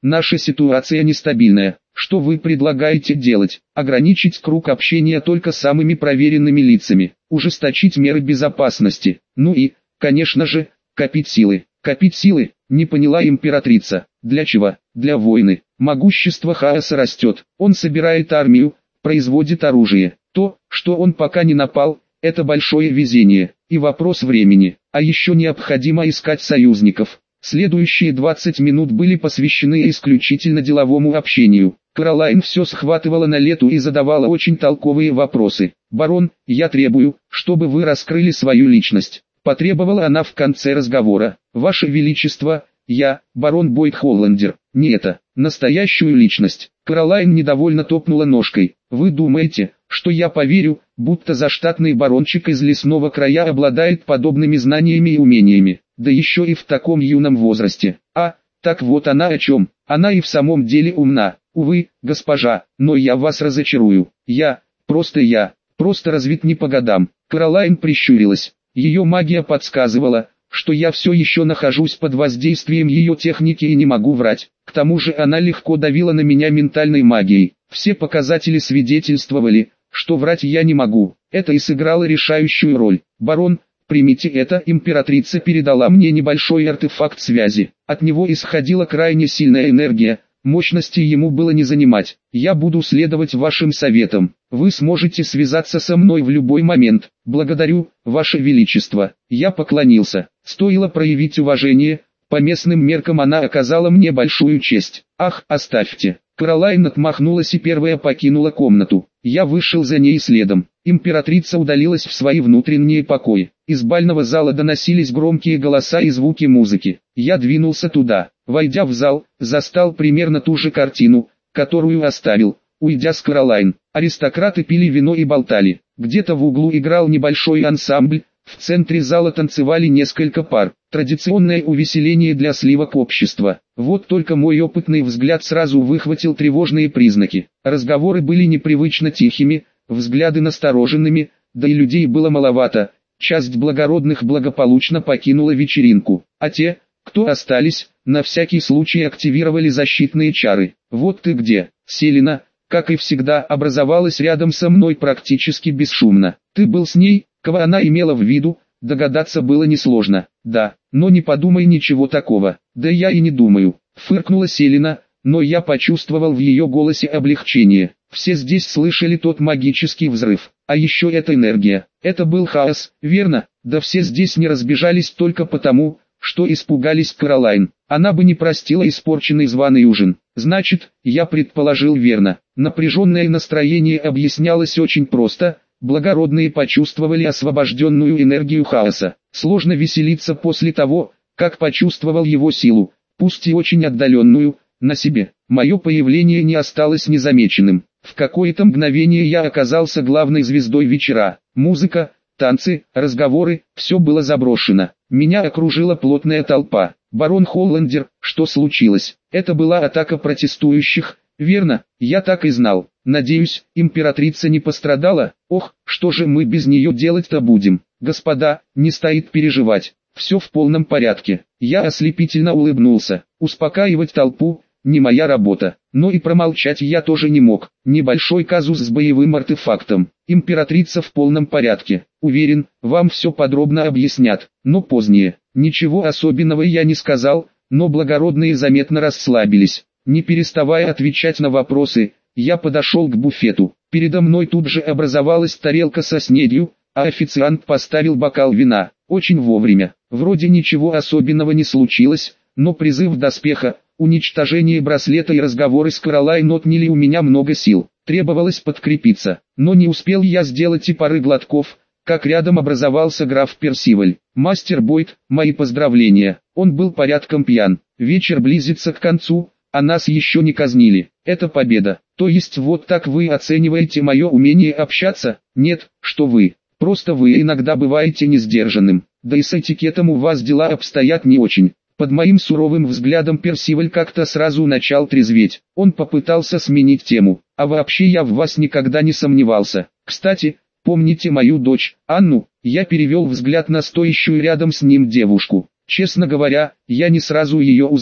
Наша ситуация нестабильная. Что вы предлагаете делать? Ограничить круг общения только самыми проверенными лицами. Ужесточить меры безопасности. Ну и, конечно же, копить силы. Копить силы? Не поняла императрица. Для чего? Для войны. Могущество хаоса растет. Он собирает армию, производит оружие. То, что он пока не напал, это большое везение и вопрос времени. А еще необходимо искать союзников. Следующие 20 минут были посвящены исключительно деловому общению. Кэролайн все схватывала на лету и задавала очень толковые вопросы. «Барон, я требую, чтобы вы раскрыли свою личность», — потребовала она в конце разговора. «Ваше Величество, я, барон Бойд Холландер, не это, настоящую личность». Кэролайн недовольно топнула ножкой. «Вы думаете, что я поверю, будто заштатный барончик из лесного края обладает подобными знаниями и умениями, да еще и в таком юном возрасте? А, так вот она о чем, она и в самом деле умна. Увы, госпожа, но я вас разочарую. Я просто развит не по годам». Кэролайн прищурилась. Ее магия подсказывала, что я все еще нахожусь под воздействием ее техники и не могу врать. К тому же она легко давила на меня ментальной магией. Все показатели свидетельствовали, что врать я не могу. Это и сыграло решающую роль. «Барон, примите это». Императрица передала мне небольшой артефакт связи. От него исходила крайне сильная энергия. Мощности ему было не занимать. «Я буду следовать вашим советам. Вы сможете связаться со мной в любой момент. Благодарю, Ваше Величество». Я поклонился. Стоило проявить уважение. По местным меркам она оказала мне большую честь. «Ах, оставьте». Кэролайн отмахнулась и первая покинула комнату. Я вышел за ней следом. Императрица удалилась в свои внутренние покои. Из бального зала доносились громкие голоса и звуки музыки. Я двинулся туда. Войдя в зал, застал примерно ту же картину, которую оставил, уйдя с Кэролайн. Аристократы пили вино и болтали. Где-то в углу играл небольшой ансамбль. В центре зала танцевали несколько пар. Традиционное увеселение для сливок общества. Вот только мой опытный взгляд сразу выхватил тревожные признаки. Разговоры были непривычно тихими, взгляды настороженными, да и людей было маловато. Часть благородных благополучно покинула вечеринку, а те, кто остались, на всякий случай активировали защитные чары. «Вот ты где, Селена», как и всегда, образовалась рядом со мной практически бесшумно. «Ты был с ней?» Кого она имела в виду, догадаться было несложно. «Да, но не подумай ничего такого». «Да я и не думаю», — фыркнула Селена, но я почувствовал в ее голосе облегчение. Все здесь слышали тот магический взрыв. А еще эта энергия. Это был хаос, верно? Да все здесь не разбежались только потому, что испугались Кэролайн. Она бы не простила испорченный званый ужин. Значит, я предположил верно. Напряженное настроение объяснялось очень просто. Благородные почувствовали освобожденную энергию хаоса. Сложно веселиться после того, как почувствовал его силу, пусть и очень отдаленную, на себе. Мое появление не осталось незамеченным. В какое-то мгновение я оказался главной звездой вечера. Музыка, танцы, разговоры, все было заброшено. Меня окружила плотная толпа. «Барон Холландер, что случилось?» Это была атака протестующих, верно? Я так и знал. Надеюсь, императрица не пострадала? Ох, что же мы без нее делать-то будем? Господа, не стоит переживать. Все в полном порядке. Я ослепительно улыбнулся. Успокаивать толпу — не моя работа. Но и промолчать я тоже не мог. Небольшой казус с боевым артефактом. Императрица в полном порядке. Уверен, вам все подробно объяснят. Но позднее. Ничего особенного я не сказал, но благородные заметно расслабились. Не переставая отвечать на вопросы, я подошел к буфету. Передо мной тут же образовалась тарелка со снедью, а официант поставил бокал вина. Очень вовремя. Вроде ничего особенного не случилось, но призыв доспеха, уничтожение браслета и разговоры с Кэролайн отняли у меня много сил. Требовалось подкрепиться. Но не успел я сделать и пары глотков, как рядом образовался граф Персиваль. «Мастер Бойд, мои поздравления». Он был порядком пьян. «Вечер близится к концу, а нас еще не казнили. Это победа. То есть вот так вы оцениваете мое умение общаться? Нет, что вы. Просто вы иногда бываете несдержанным. Да и с этикетом у вас дела обстоят не очень». Под моим суровым взглядом Персиваль как-то сразу начал трезветь. Он попытался сменить тему. «А вообще я в вас никогда не сомневался. Кстати, помните мою дочь, Анну?» Я перевел взгляд на стоящую рядом с ним девушку. Честно говоря, я не сразу ее узнал.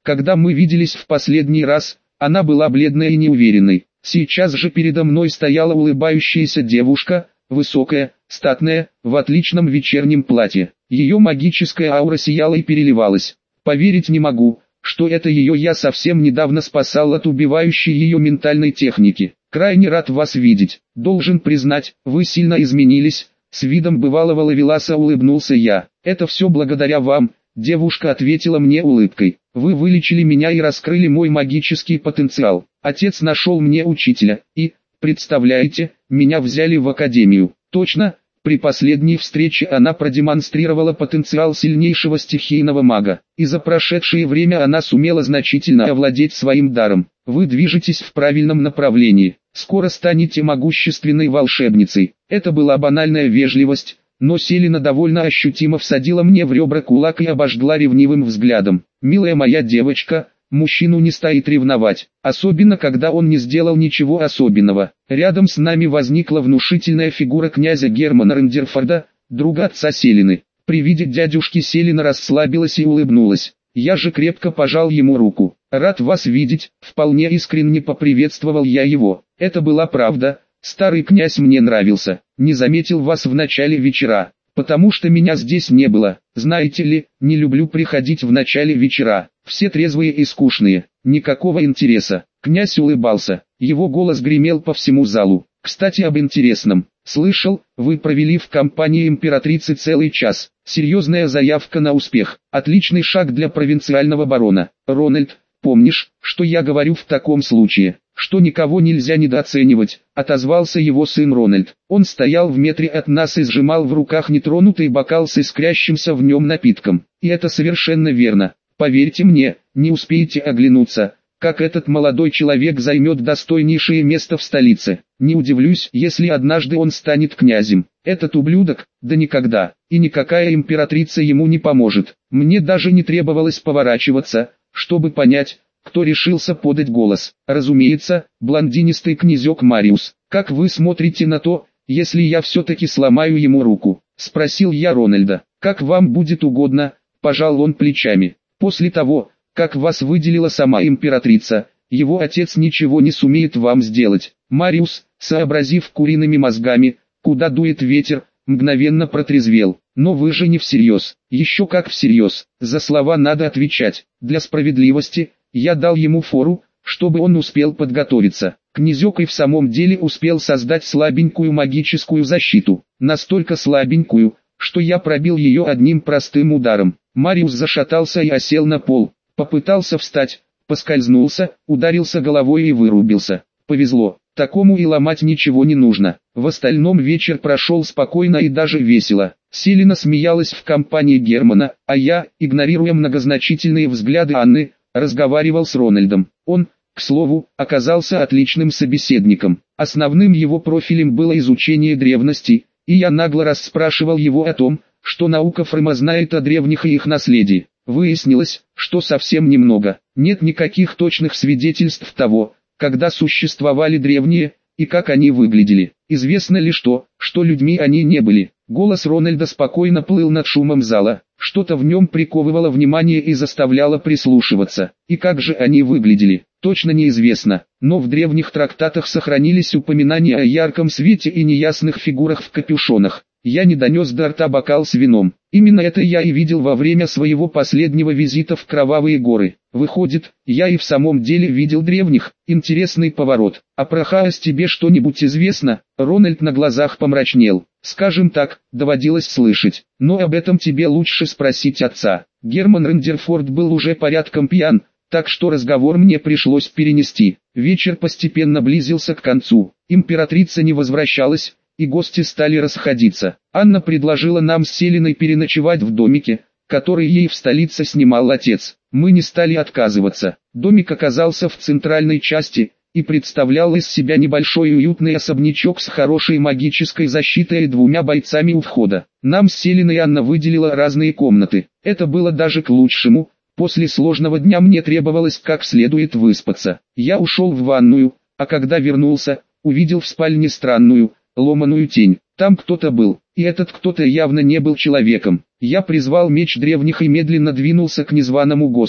Когда мы виделись в последний раз, она была бледной и неуверенной. Сейчас же передо мной стояла улыбающаяся девушка, высокая, статная, в отличном вечернем платье. Ее магическая аура сияла и переливалась. Поверить не могу, что это ее я совсем недавно спасал от убивающей ее ментальной техники. Крайне рад вас видеть. Должен признать, вы сильно изменились. С видом бывалого ловеласа улыбнулся я. Это все благодаря вам, девушка ответила мне улыбкой. Вы вылечили меня и раскрыли мой магический потенциал. Отец нашел мне учителя, и, представляете, меня взяли в академию. Точно, при последней встрече она продемонстрировала потенциал сильнейшего стихийного мага, и за прошедшее время она сумела значительно овладеть своим даром. Вы движетесь в правильном направлении, скоро станете могущественной волшебницей. Это была банальная вежливость, но Селена довольно ощутимо всадила мне в ребра кулак и обожгла ревнивым взглядом. «Милая моя девочка, мужчину не стоит ревновать, особенно когда он не сделал ничего особенного». Рядом с нами возникла внушительная фигура князя Германа Рендерфорда, друга отца Селены. При виде дядюшки Селена расслабилась и улыбнулась. Я же крепко пожал ему руку. «Рад вас видеть», вполне искренне поприветствовал я его. Это была правда, старый князь мне нравился. Не заметил вас в начале вечера, потому что меня здесь не было. Знаете ли, не люблю приходить в начале вечера. Все трезвые и скучные, никакого интереса. Князь улыбался, его голос гремел по всему залу. Кстати, об интересном. Слышал, вы провели в компании императрицы целый час. Серьезная заявка на успех. Отличный шаг для провинциального барона. Рональд, помнишь, что я говорю в таком случае? Что никого нельзя недооценивать, отозвался его сын Рональд. Он стоял в метре от нас и сжимал в руках нетронутый бокал с искрящимся в нем напитком. И это совершенно верно. Поверьте мне, не успеете оглянуться, как этот молодой человек займет достойнейшее место в столице. Не удивлюсь, если однажды он станет князем. Этот ублюдок, да никогда, и никакая императрица ему не поможет. Мне даже не требовалось поворачиваться, чтобы понять, кто решился подать голос. Разумеется, блондинистый князек Мариус. «Как вы смотрите на то, если я все-таки сломаю ему руку?» — спросил я Рональда. «Как вам будет угодно», — пожал он плечами. «После того, как вас выделила сама императрица, его отец ничего не сумеет вам сделать». Мариус, сообразив куриными мозгами, куда дует ветер, мгновенно протрезвел. «Но вы же не всерьез». «Еще как всерьез, за слова надо отвечать. Для справедливости, я дал ему фору, чтобы он успел подготовиться». Князек и в самом деле успел создать слабенькую магическую защиту. Настолько слабенькую, что я пробил ее одним простым ударом. Мариус зашатался и осел на пол. Попытался встать, поскользнулся, ударился головой и вырубился. Повезло, такому и ломать ничего не нужно. В остальном вечер прошел спокойно и даже весело. Селена смеялась в компании Германа, а я, игнорируя многозначительные взгляды Анны, разговаривал с Рональдом. Он, к слову, оказался отличным собеседником. Основным его профилем было изучение древности, и я нагло расспрашивал его о том, что наука Фрема знает о древних и их наследии. Выяснилось, что совсем немного. Нет никаких точных свидетельств того, когда существовали древние, и как они выглядели. Известно лишь то, что людьми они не были. Голос Рональда спокойно плыл над шумом зала. Что-то в нем приковывало внимание и заставляло прислушиваться. И как же они выглядели, точно неизвестно. Но в древних трактатах сохранились упоминания о ярком свете и неясных фигурах в капюшонах. Я не донес до рта бокал с вином. Именно это я и видел во время своего последнего визита в Кровавые горы. Выходит, я и в самом деле видел древних. Интересный поворот. А про Хаос тебе что-нибудь известно? Рональд на глазах помрачнел. Скажем так, доводилось слышать. Но об этом тебе лучше спросить отца. Герман Рендерфорд был уже порядком пьян, так что разговор мне пришлось перенести. Вечер постепенно близился к концу. Императрица не возвращалась, и гости стали расходиться. Анна предложила нам с Селеной переночевать в домике, который ей в столице снимал отец. Мы не стали отказываться. Домик оказался в центральной части и представлял из себя небольшой уютный особнячок с хорошей магической защитой и двумя бойцами у входа. Нам с Селеной Анна выделила разные комнаты. Это было даже к лучшему. После сложного дня мне требовалось как следует выспаться. Я ушел в ванную, а когда вернулся, увидел в спальне странную, ломаную тень. Там кто-то был, и этот кто-то явно не был человеком. Я призвал меч древних и медленно двинулся к незваному гостю.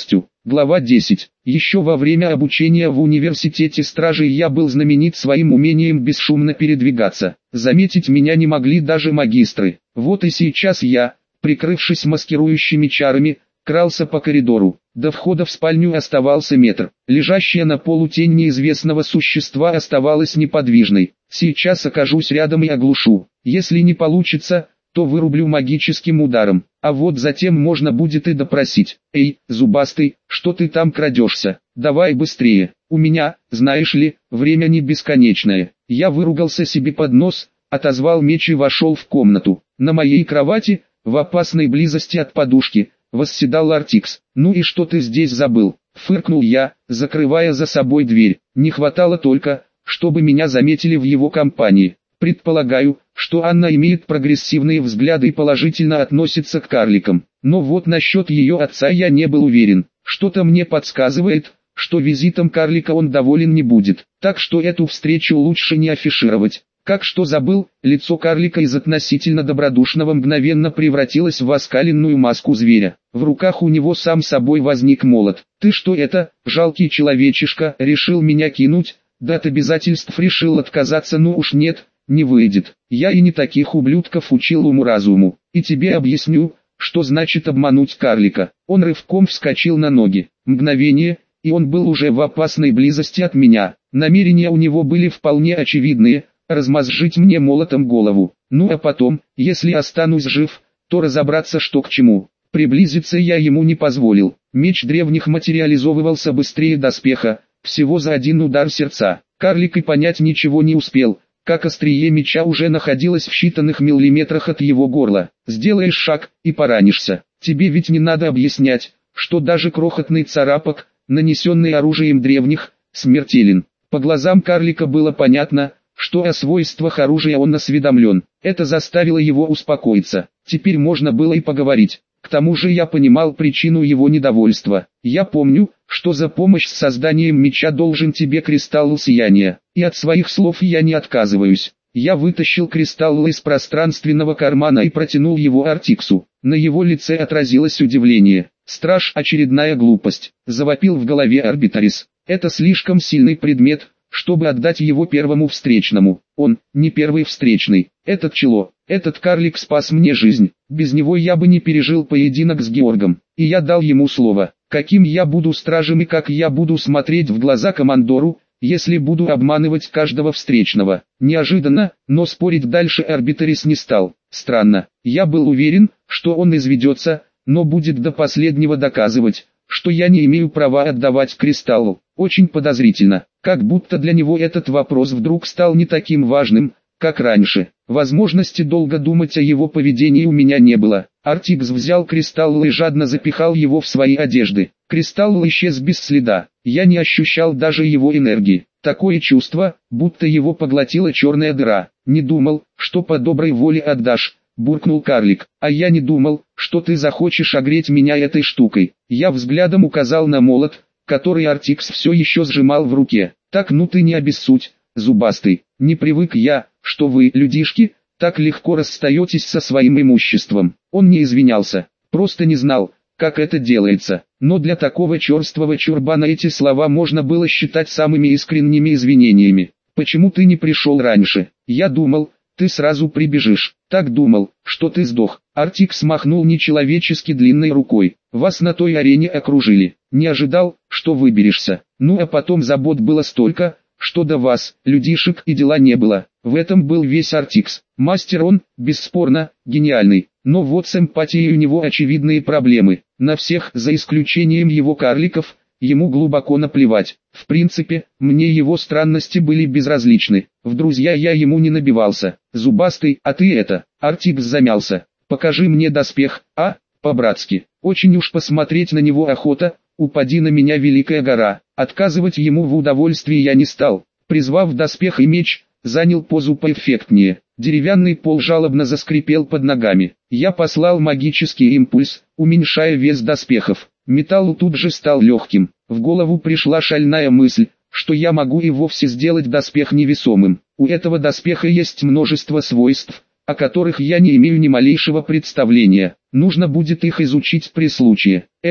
Глава 10. Еще во время обучения в университете стражей я был знаменит своим умением бесшумно передвигаться. Заметить меня не могли даже магистры. Вот и сейчас я, прикрывшись маскирующими чарами, крался по коридору. До входа в спальню оставался метр. Лежащая на полу тень неизвестного существа оставалась неподвижной. Сейчас окажусь рядом и оглушу. Если не получится, то вырублю магическим ударом. А вот затем можно будет и допросить. Эй, зубастый, что ты там крадешься? Давай быстрее. У меня, знаешь ли, время не бесконечное. Я выругался себе под нос, отозвал меч и вошел в комнату. На моей кровати, в опасной близости от подушки, восседал Артикс. «Ну и что ты здесь забыл?» — фыркнул я, закрывая за собой дверь. Не хватало только, чтобы меня заметили в его компании. Предполагаю, что Анна имеет прогрессивные взгляды и положительно относится к карликам. Но вот насчет ее отца я не был уверен. Что-то мне подсказывает, что визитом карлика он доволен не будет. Так что эту встречу лучше не афишировать. Как что забыл, лицо карлика из относительно добродушного мгновенно превратилось в оскаленную маску зверя. В руках у него сам собой возник молот. «Ты что это, жалкий человечишка, решил меня кинуть? Да от обязательств решил отказаться, ну уж нет, не выйдет. Я и не таких ублюдков учил уму-разуму. И тебе объясню, что значит обмануть карлика». Он рывком вскочил на ноги. Мгновение, и он был уже в опасной близости от меня. Намерения у него были вполне очевидные. Размозжить мне молотом голову. Ну а потом, если останусь жив, то разобраться что к чему. Приблизиться я ему не позволил. Меч древних материализовывался быстрее доспеха, всего за один удар сердца. Карлик и понять ничего не успел, как острие меча уже находилось в считанных миллиметрах от его горла. Сделаешь шаг и поранишься. Тебе ведь не надо объяснять, что даже крохотный царапок, нанесенный оружием древних, смертелен. По глазам карлика было понятно, что о свойствах оружия он осведомлен. Это заставило его успокоиться. Теперь можно было и поговорить. К тому же я понимал причину его недовольства. Я помню, что за помощь с созданием меча должен тебе кристалл сияния. И от своих слов я не отказываюсь. Я вытащил кристалл из пространственного кармана и протянул его Артиксу. На его лице отразилось удивление. «Страж, очередная глупость», — завопил в голове Арбитрис. «Это слишком сильный предмет, чтобы отдать его первому встречному. Он, не первый встречный. Этот чело, этот карлик спас мне жизнь. Без него я бы не пережил поединок с Георгом. И я дал ему слово, каким я буду стражем и как я буду смотреть в глаза командору, если буду обманывать каждого встречного». Неожиданно, но спорить дальше Арбитрис не стал. Странно, я был уверен, что он изведется, но будет до последнего доказывать, что я не имею права отдавать кристаллу. Очень подозрительно, как будто для него этот вопрос вдруг стал не таким важным, как раньше. Возможности долго думать о его поведении у меня не было. Артикс взял кристалл и жадно запихал его в свои одежды. Кристалл исчез без следа. Я не ощущал даже его энергии. Такое чувство, будто его поглотила черная дыра. «Не думал, что по доброй воле отдашь», — буркнул карлик. «А я не думал, что ты захочешь огреть меня этой штукой». Я взглядом указал на молот, который Артикс все еще сжимал в руке. «Так ну ты не обессудь, зубастый. Не привык я, что вы, людишки, так легко расстаетесь со своим имуществом». Он не извинялся, просто не знал, как это делается. Но для такого черствого чурбана эти слова можно было считать самыми искренними извинениями. «Почему ты не пришел раньше? Я думал, ты сразу прибежишь. Так думал, что ты сдох». Артикс махнул нечеловечески длинной рукой. «Вас на той арене окружили. Не ожидал, что выберешься. Ну а потом забот было столько, что до вас, людишек, и дела не было». В этом был весь Артикс. Мастер он, бесспорно, гениальный. Но вот с эмпатией у него очевидные проблемы. На всех, за исключением его карликов, ему глубоко наплевать. В принципе, мне его странности были безразличны. В друзья я ему не набивался. «Зубастый, а ты это...» Артикс замялся. «Покажи мне доспех, а, по-братски. Очень уж посмотреть на него охота, упади на меня великая гора». Отказывать ему в удовольствии я не стал. Призвав доспех и меч, занял позу поэффектнее. Деревянный пол жалобно заскрипел под ногами. Я послал магический импульс, уменьшая вес доспехов. Металл тут же стал легким. В голову пришла шальная мысль, что я могу и вовсе сделать доспех невесомым. У этого доспеха есть множество свойств, о которых я не имею ни малейшего представления. Нужно будет их изучить при случае. Эх,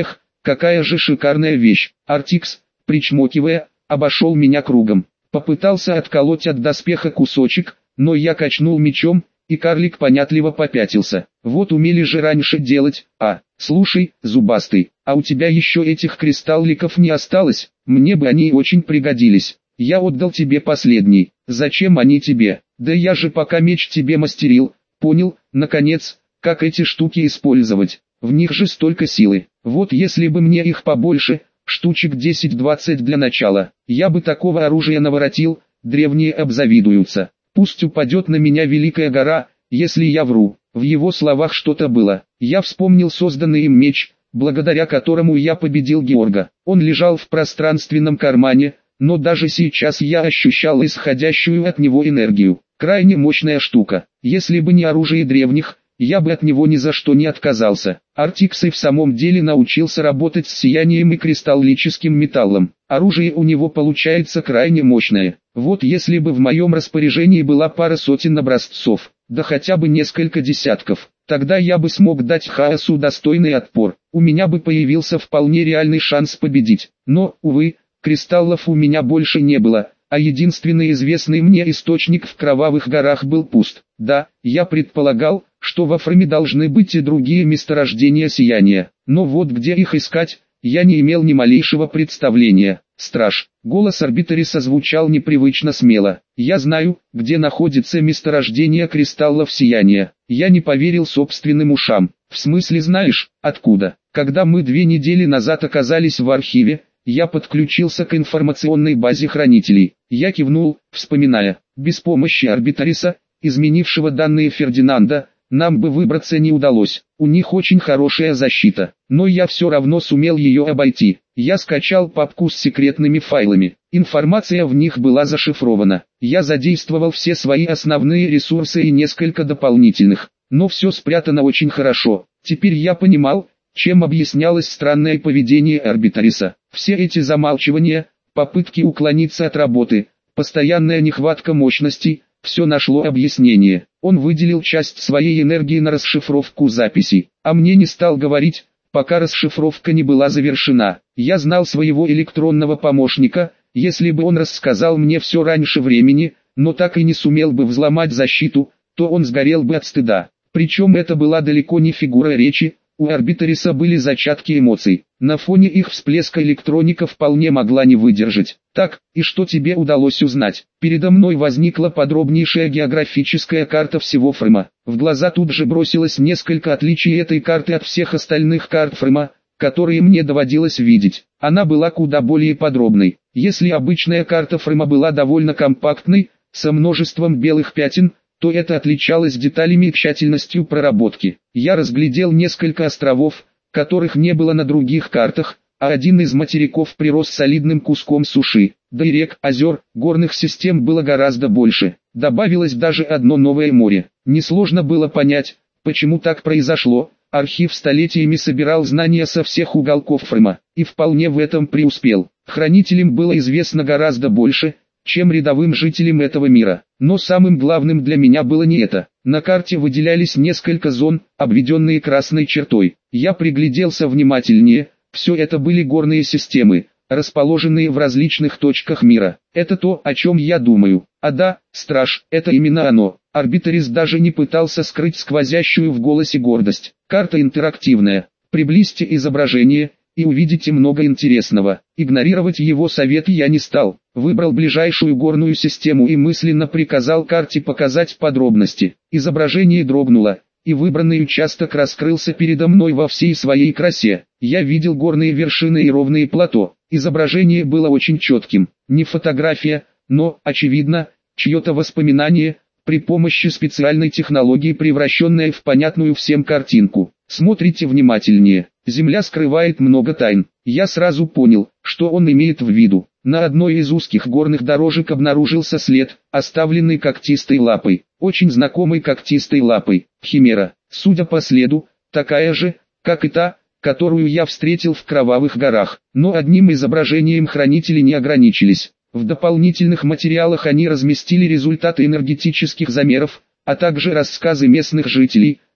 какая же шикарная вещь. Артикс, причмокивая, обошел меня кругом. Попытался отколоть от доспеха кусочек, но я качнул мечом, и карлик понятливо попятился. Вот умели же раньше делать. Слушай, зубастый, а у тебя еще этих кристалликов не осталось? Мне бы они очень пригодились. Я отдал тебе последний. Зачем они тебе? Да я же пока меч тебе мастерил. Понял, наконец, как эти штуки использовать. В них же столько силы. Вот если бы мне их побольше, штучек 10-20 для начала, я бы такого оружия наворотил, древние обзавидуются. Пусть упадет на меня великая гора, если я вру. В его словах что-то было. Я вспомнил созданный им меч, благодаря которому я победил Георга. Он лежал в пространственном кармане, но даже сейчас я ощущал исходящую от него энергию. Крайне мощная штука. Если бы не оружие древних, я бы от него ни за что не отказался. Артикс и в самом деле научился работать с сиянием и кристаллическим металлом. Оружие у него получается крайне мощное. Вот если бы в моем распоряжении была пара сотен образцов, да хотя бы несколько десятков, тогда я бы смог дать хаосу достойный отпор. У меня бы появился вполне реальный шанс победить. Но, увы, кристаллов у меня больше не было, а единственный известный мне источник в Кровавых горах был пуст. Да, я предполагал, что во Фреме должны быть и другие месторождения сияния, но вот где их искать, я не имел ни малейшего представления. Страж, голос Арбитариса звучал непривычно смело. Я знаю, где находится месторождение кристаллов сияния. Я не поверил собственным ушам. В смысле знаешь, откуда? Когда мы 2 недели назад оказались в архиве, я подключился к информационной базе хранителей. Я кивнул, вспоминая. Без помощи Арбитариса, изменившего данные Фердинанда, нам бы выбраться не удалось. У них очень хорошая защита, но я все равно сумел ее обойти. Я скачал папку с секретными файлами. Информация в них была зашифрована. Я задействовал все свои основные ресурсы и несколько дополнительных, но все спрятано очень хорошо. Теперь я понимал, чем объяснялось странное поведение Арбитариса. Все эти замалчивания, попытки уклониться от работы, постоянная нехватка мощностей, все нашло объяснение. Он выделил часть своей энергии на расшифровку записей, а мне не стал говорить, пока расшифровка не была завершена. Я знал своего электронного помощника, если бы он рассказал мне все раньше времени, но так и не сумел бы взломать защиту, то он сгорел бы от стыда. Причем это была далеко не фигура речи, у Арбитариса были зачатки эмоций. На фоне их всплеска электроника вполне могла не выдержать. Так, и что тебе удалось узнать? Передо мной возникла подробнейшая географическая карта всего Фрема. В глаза тут же бросилось несколько отличий этой карты от всех остальных карт Фрема, которые мне доводилось видеть. Она была куда более подробной. Если обычная карта Фрема была довольно компактной, со множеством белых пятен, то это отличалось деталями и тщательностью проработки. Я разглядел несколько островов, которых не было на других картах, а один из материков прирос солидным куском суши. Да и рек, озер, горных систем было гораздо больше. Добавилось даже одно новое море. Несложно было понять, почему так произошло. Архив столетиями собирал знания со всех уголков Фрема, и вполне в этом преуспел. Хранителям было известно гораздо больше, чем рядовым жителям этого мира. Но самым главным для меня было не это. На карте выделялись несколько зон, обведенные красной чертой. Я пригляделся внимательнее. Все это были горные системы, расположенные в различных точках мира. Это то, о чем я думаю. А да, страж, это именно оно. Арбитарис даже не пытался скрыть сквозящую в голосе гордость. Карта интерактивная. Приблизьте изображение, и увидите много интересного. Игнорировать его совет я не стал. Выбрал ближайшую горную систему и мысленно приказал карте показать подробности. Изображение дрогнуло, и выбранный участок раскрылся передо мной во всей своей красе. Я видел горные вершины и ровные плато. Изображение было очень четким. Не фотография, но, очевидно, чье-то воспоминание, при помощи специальной технологии превращенная в понятную всем картинку. Смотрите внимательнее. Земля скрывает много тайн. Я сразу понял, что он имеет в виду. На одной из узких горных дорожек обнаружился след, оставленный когтистой лапой. Очень знакомой когтистой лапой. Химера. Судя по следу, такая же, как и та, которую я встретил в Кровавых горах. Но одним изображением хранители не ограничились. В дополнительных материалах они разместили результаты энергетических замеров, а также рассказы местных жителей,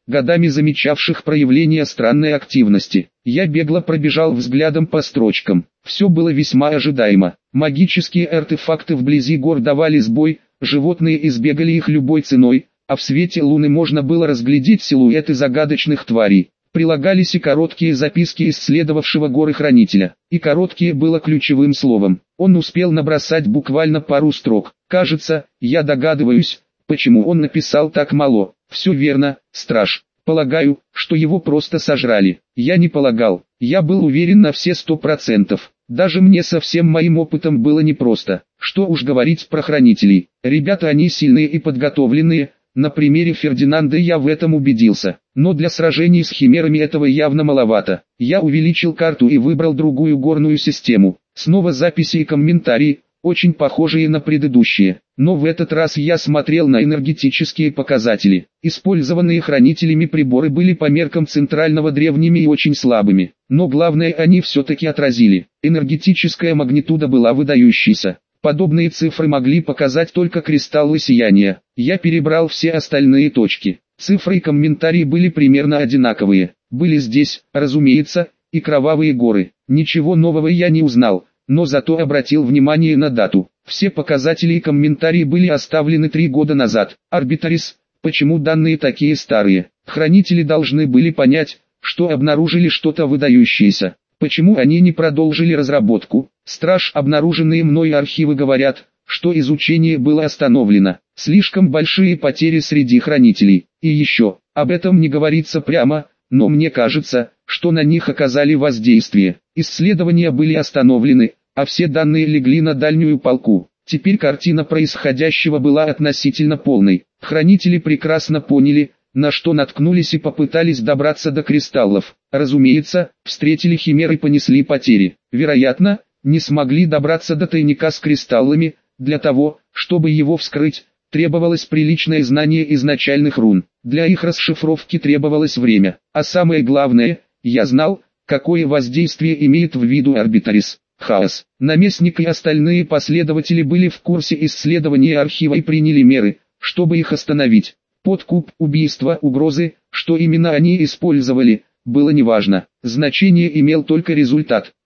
годами замечавших проявления странной активности. Я бегло пробежал взглядом по строчкам. Все было весьма ожидаемо. Магические артефакты вблизи гор давали сбой, животные избегали их любой ценой, а в свете луны можно было разглядеть силуэты загадочных тварей. Прилагались и короткие записки исследовавшего горы хранителя. И короткие было ключевым словом. Он успел набросать буквально пару строк. Кажется, я догадываюсь, почему он написал так мало. Все верно, страж. Полагаю, что его просто сожрали. Я не полагал. Я был уверен на все 100%. Даже мне со всем моим опытом было непросто. Что уж говорить про хранителей. Ребята они сильные и подготовленные. На примере Фердинанда я в этом убедился. Но для сражений с химерами этого явно маловато. Я увеличил карту и выбрал другую горную систему. Снова записи и комментарии, очень похожие на предыдущие. Но в этот раз я смотрел на энергетические показатели. Использованные хранителями приборы были по меркам центрального древними и очень слабыми. Но главное они все-таки отразили. Энергетическая магнитуда была выдающейся. Подобные цифры могли показать только кристаллы сияния. Я перебрал все остальные точки. Цифры и комментарии были примерно одинаковые. Были здесь, разумеется, и кровавые горы. Ничего нового я не узнал, но зато обратил внимание на дату. Все показатели и комментарии были оставлены 3 года назад. Арбитрис, почему данные такие старые? Хранители должны были понять, что обнаружили что-то выдающееся. Почему они не продолжили разработку? Страж, обнаруженные мной архивы говорят, что изучение было остановлено. Слишком большие потери среди хранителей. И еще, об этом не говорится прямо, но мне кажется, что на них оказали воздействие. Исследования были остановлены, а все данные легли на дальнюю полку. Теперь картина происходящего была относительно полной. Хранители прекрасно поняли, на что наткнулись и попытались добраться до кристаллов. Разумеется, встретили химеры и понесли потери. Вероятно, не смогли добраться до тайника с кристаллами. Для того, чтобы его вскрыть, требовалось приличное знание изначальных рун. Для их расшифровки требовалось время. А самое главное, я знал, какое воздействие имеет в виду Арбитрис. Хаос. Наместник и остальные последователи были в курсе исследования архива и приняли меры, чтобы их остановить. Подкуп, убийство, угрозы, что именно они использовали, было неважно. Значение имел только результат.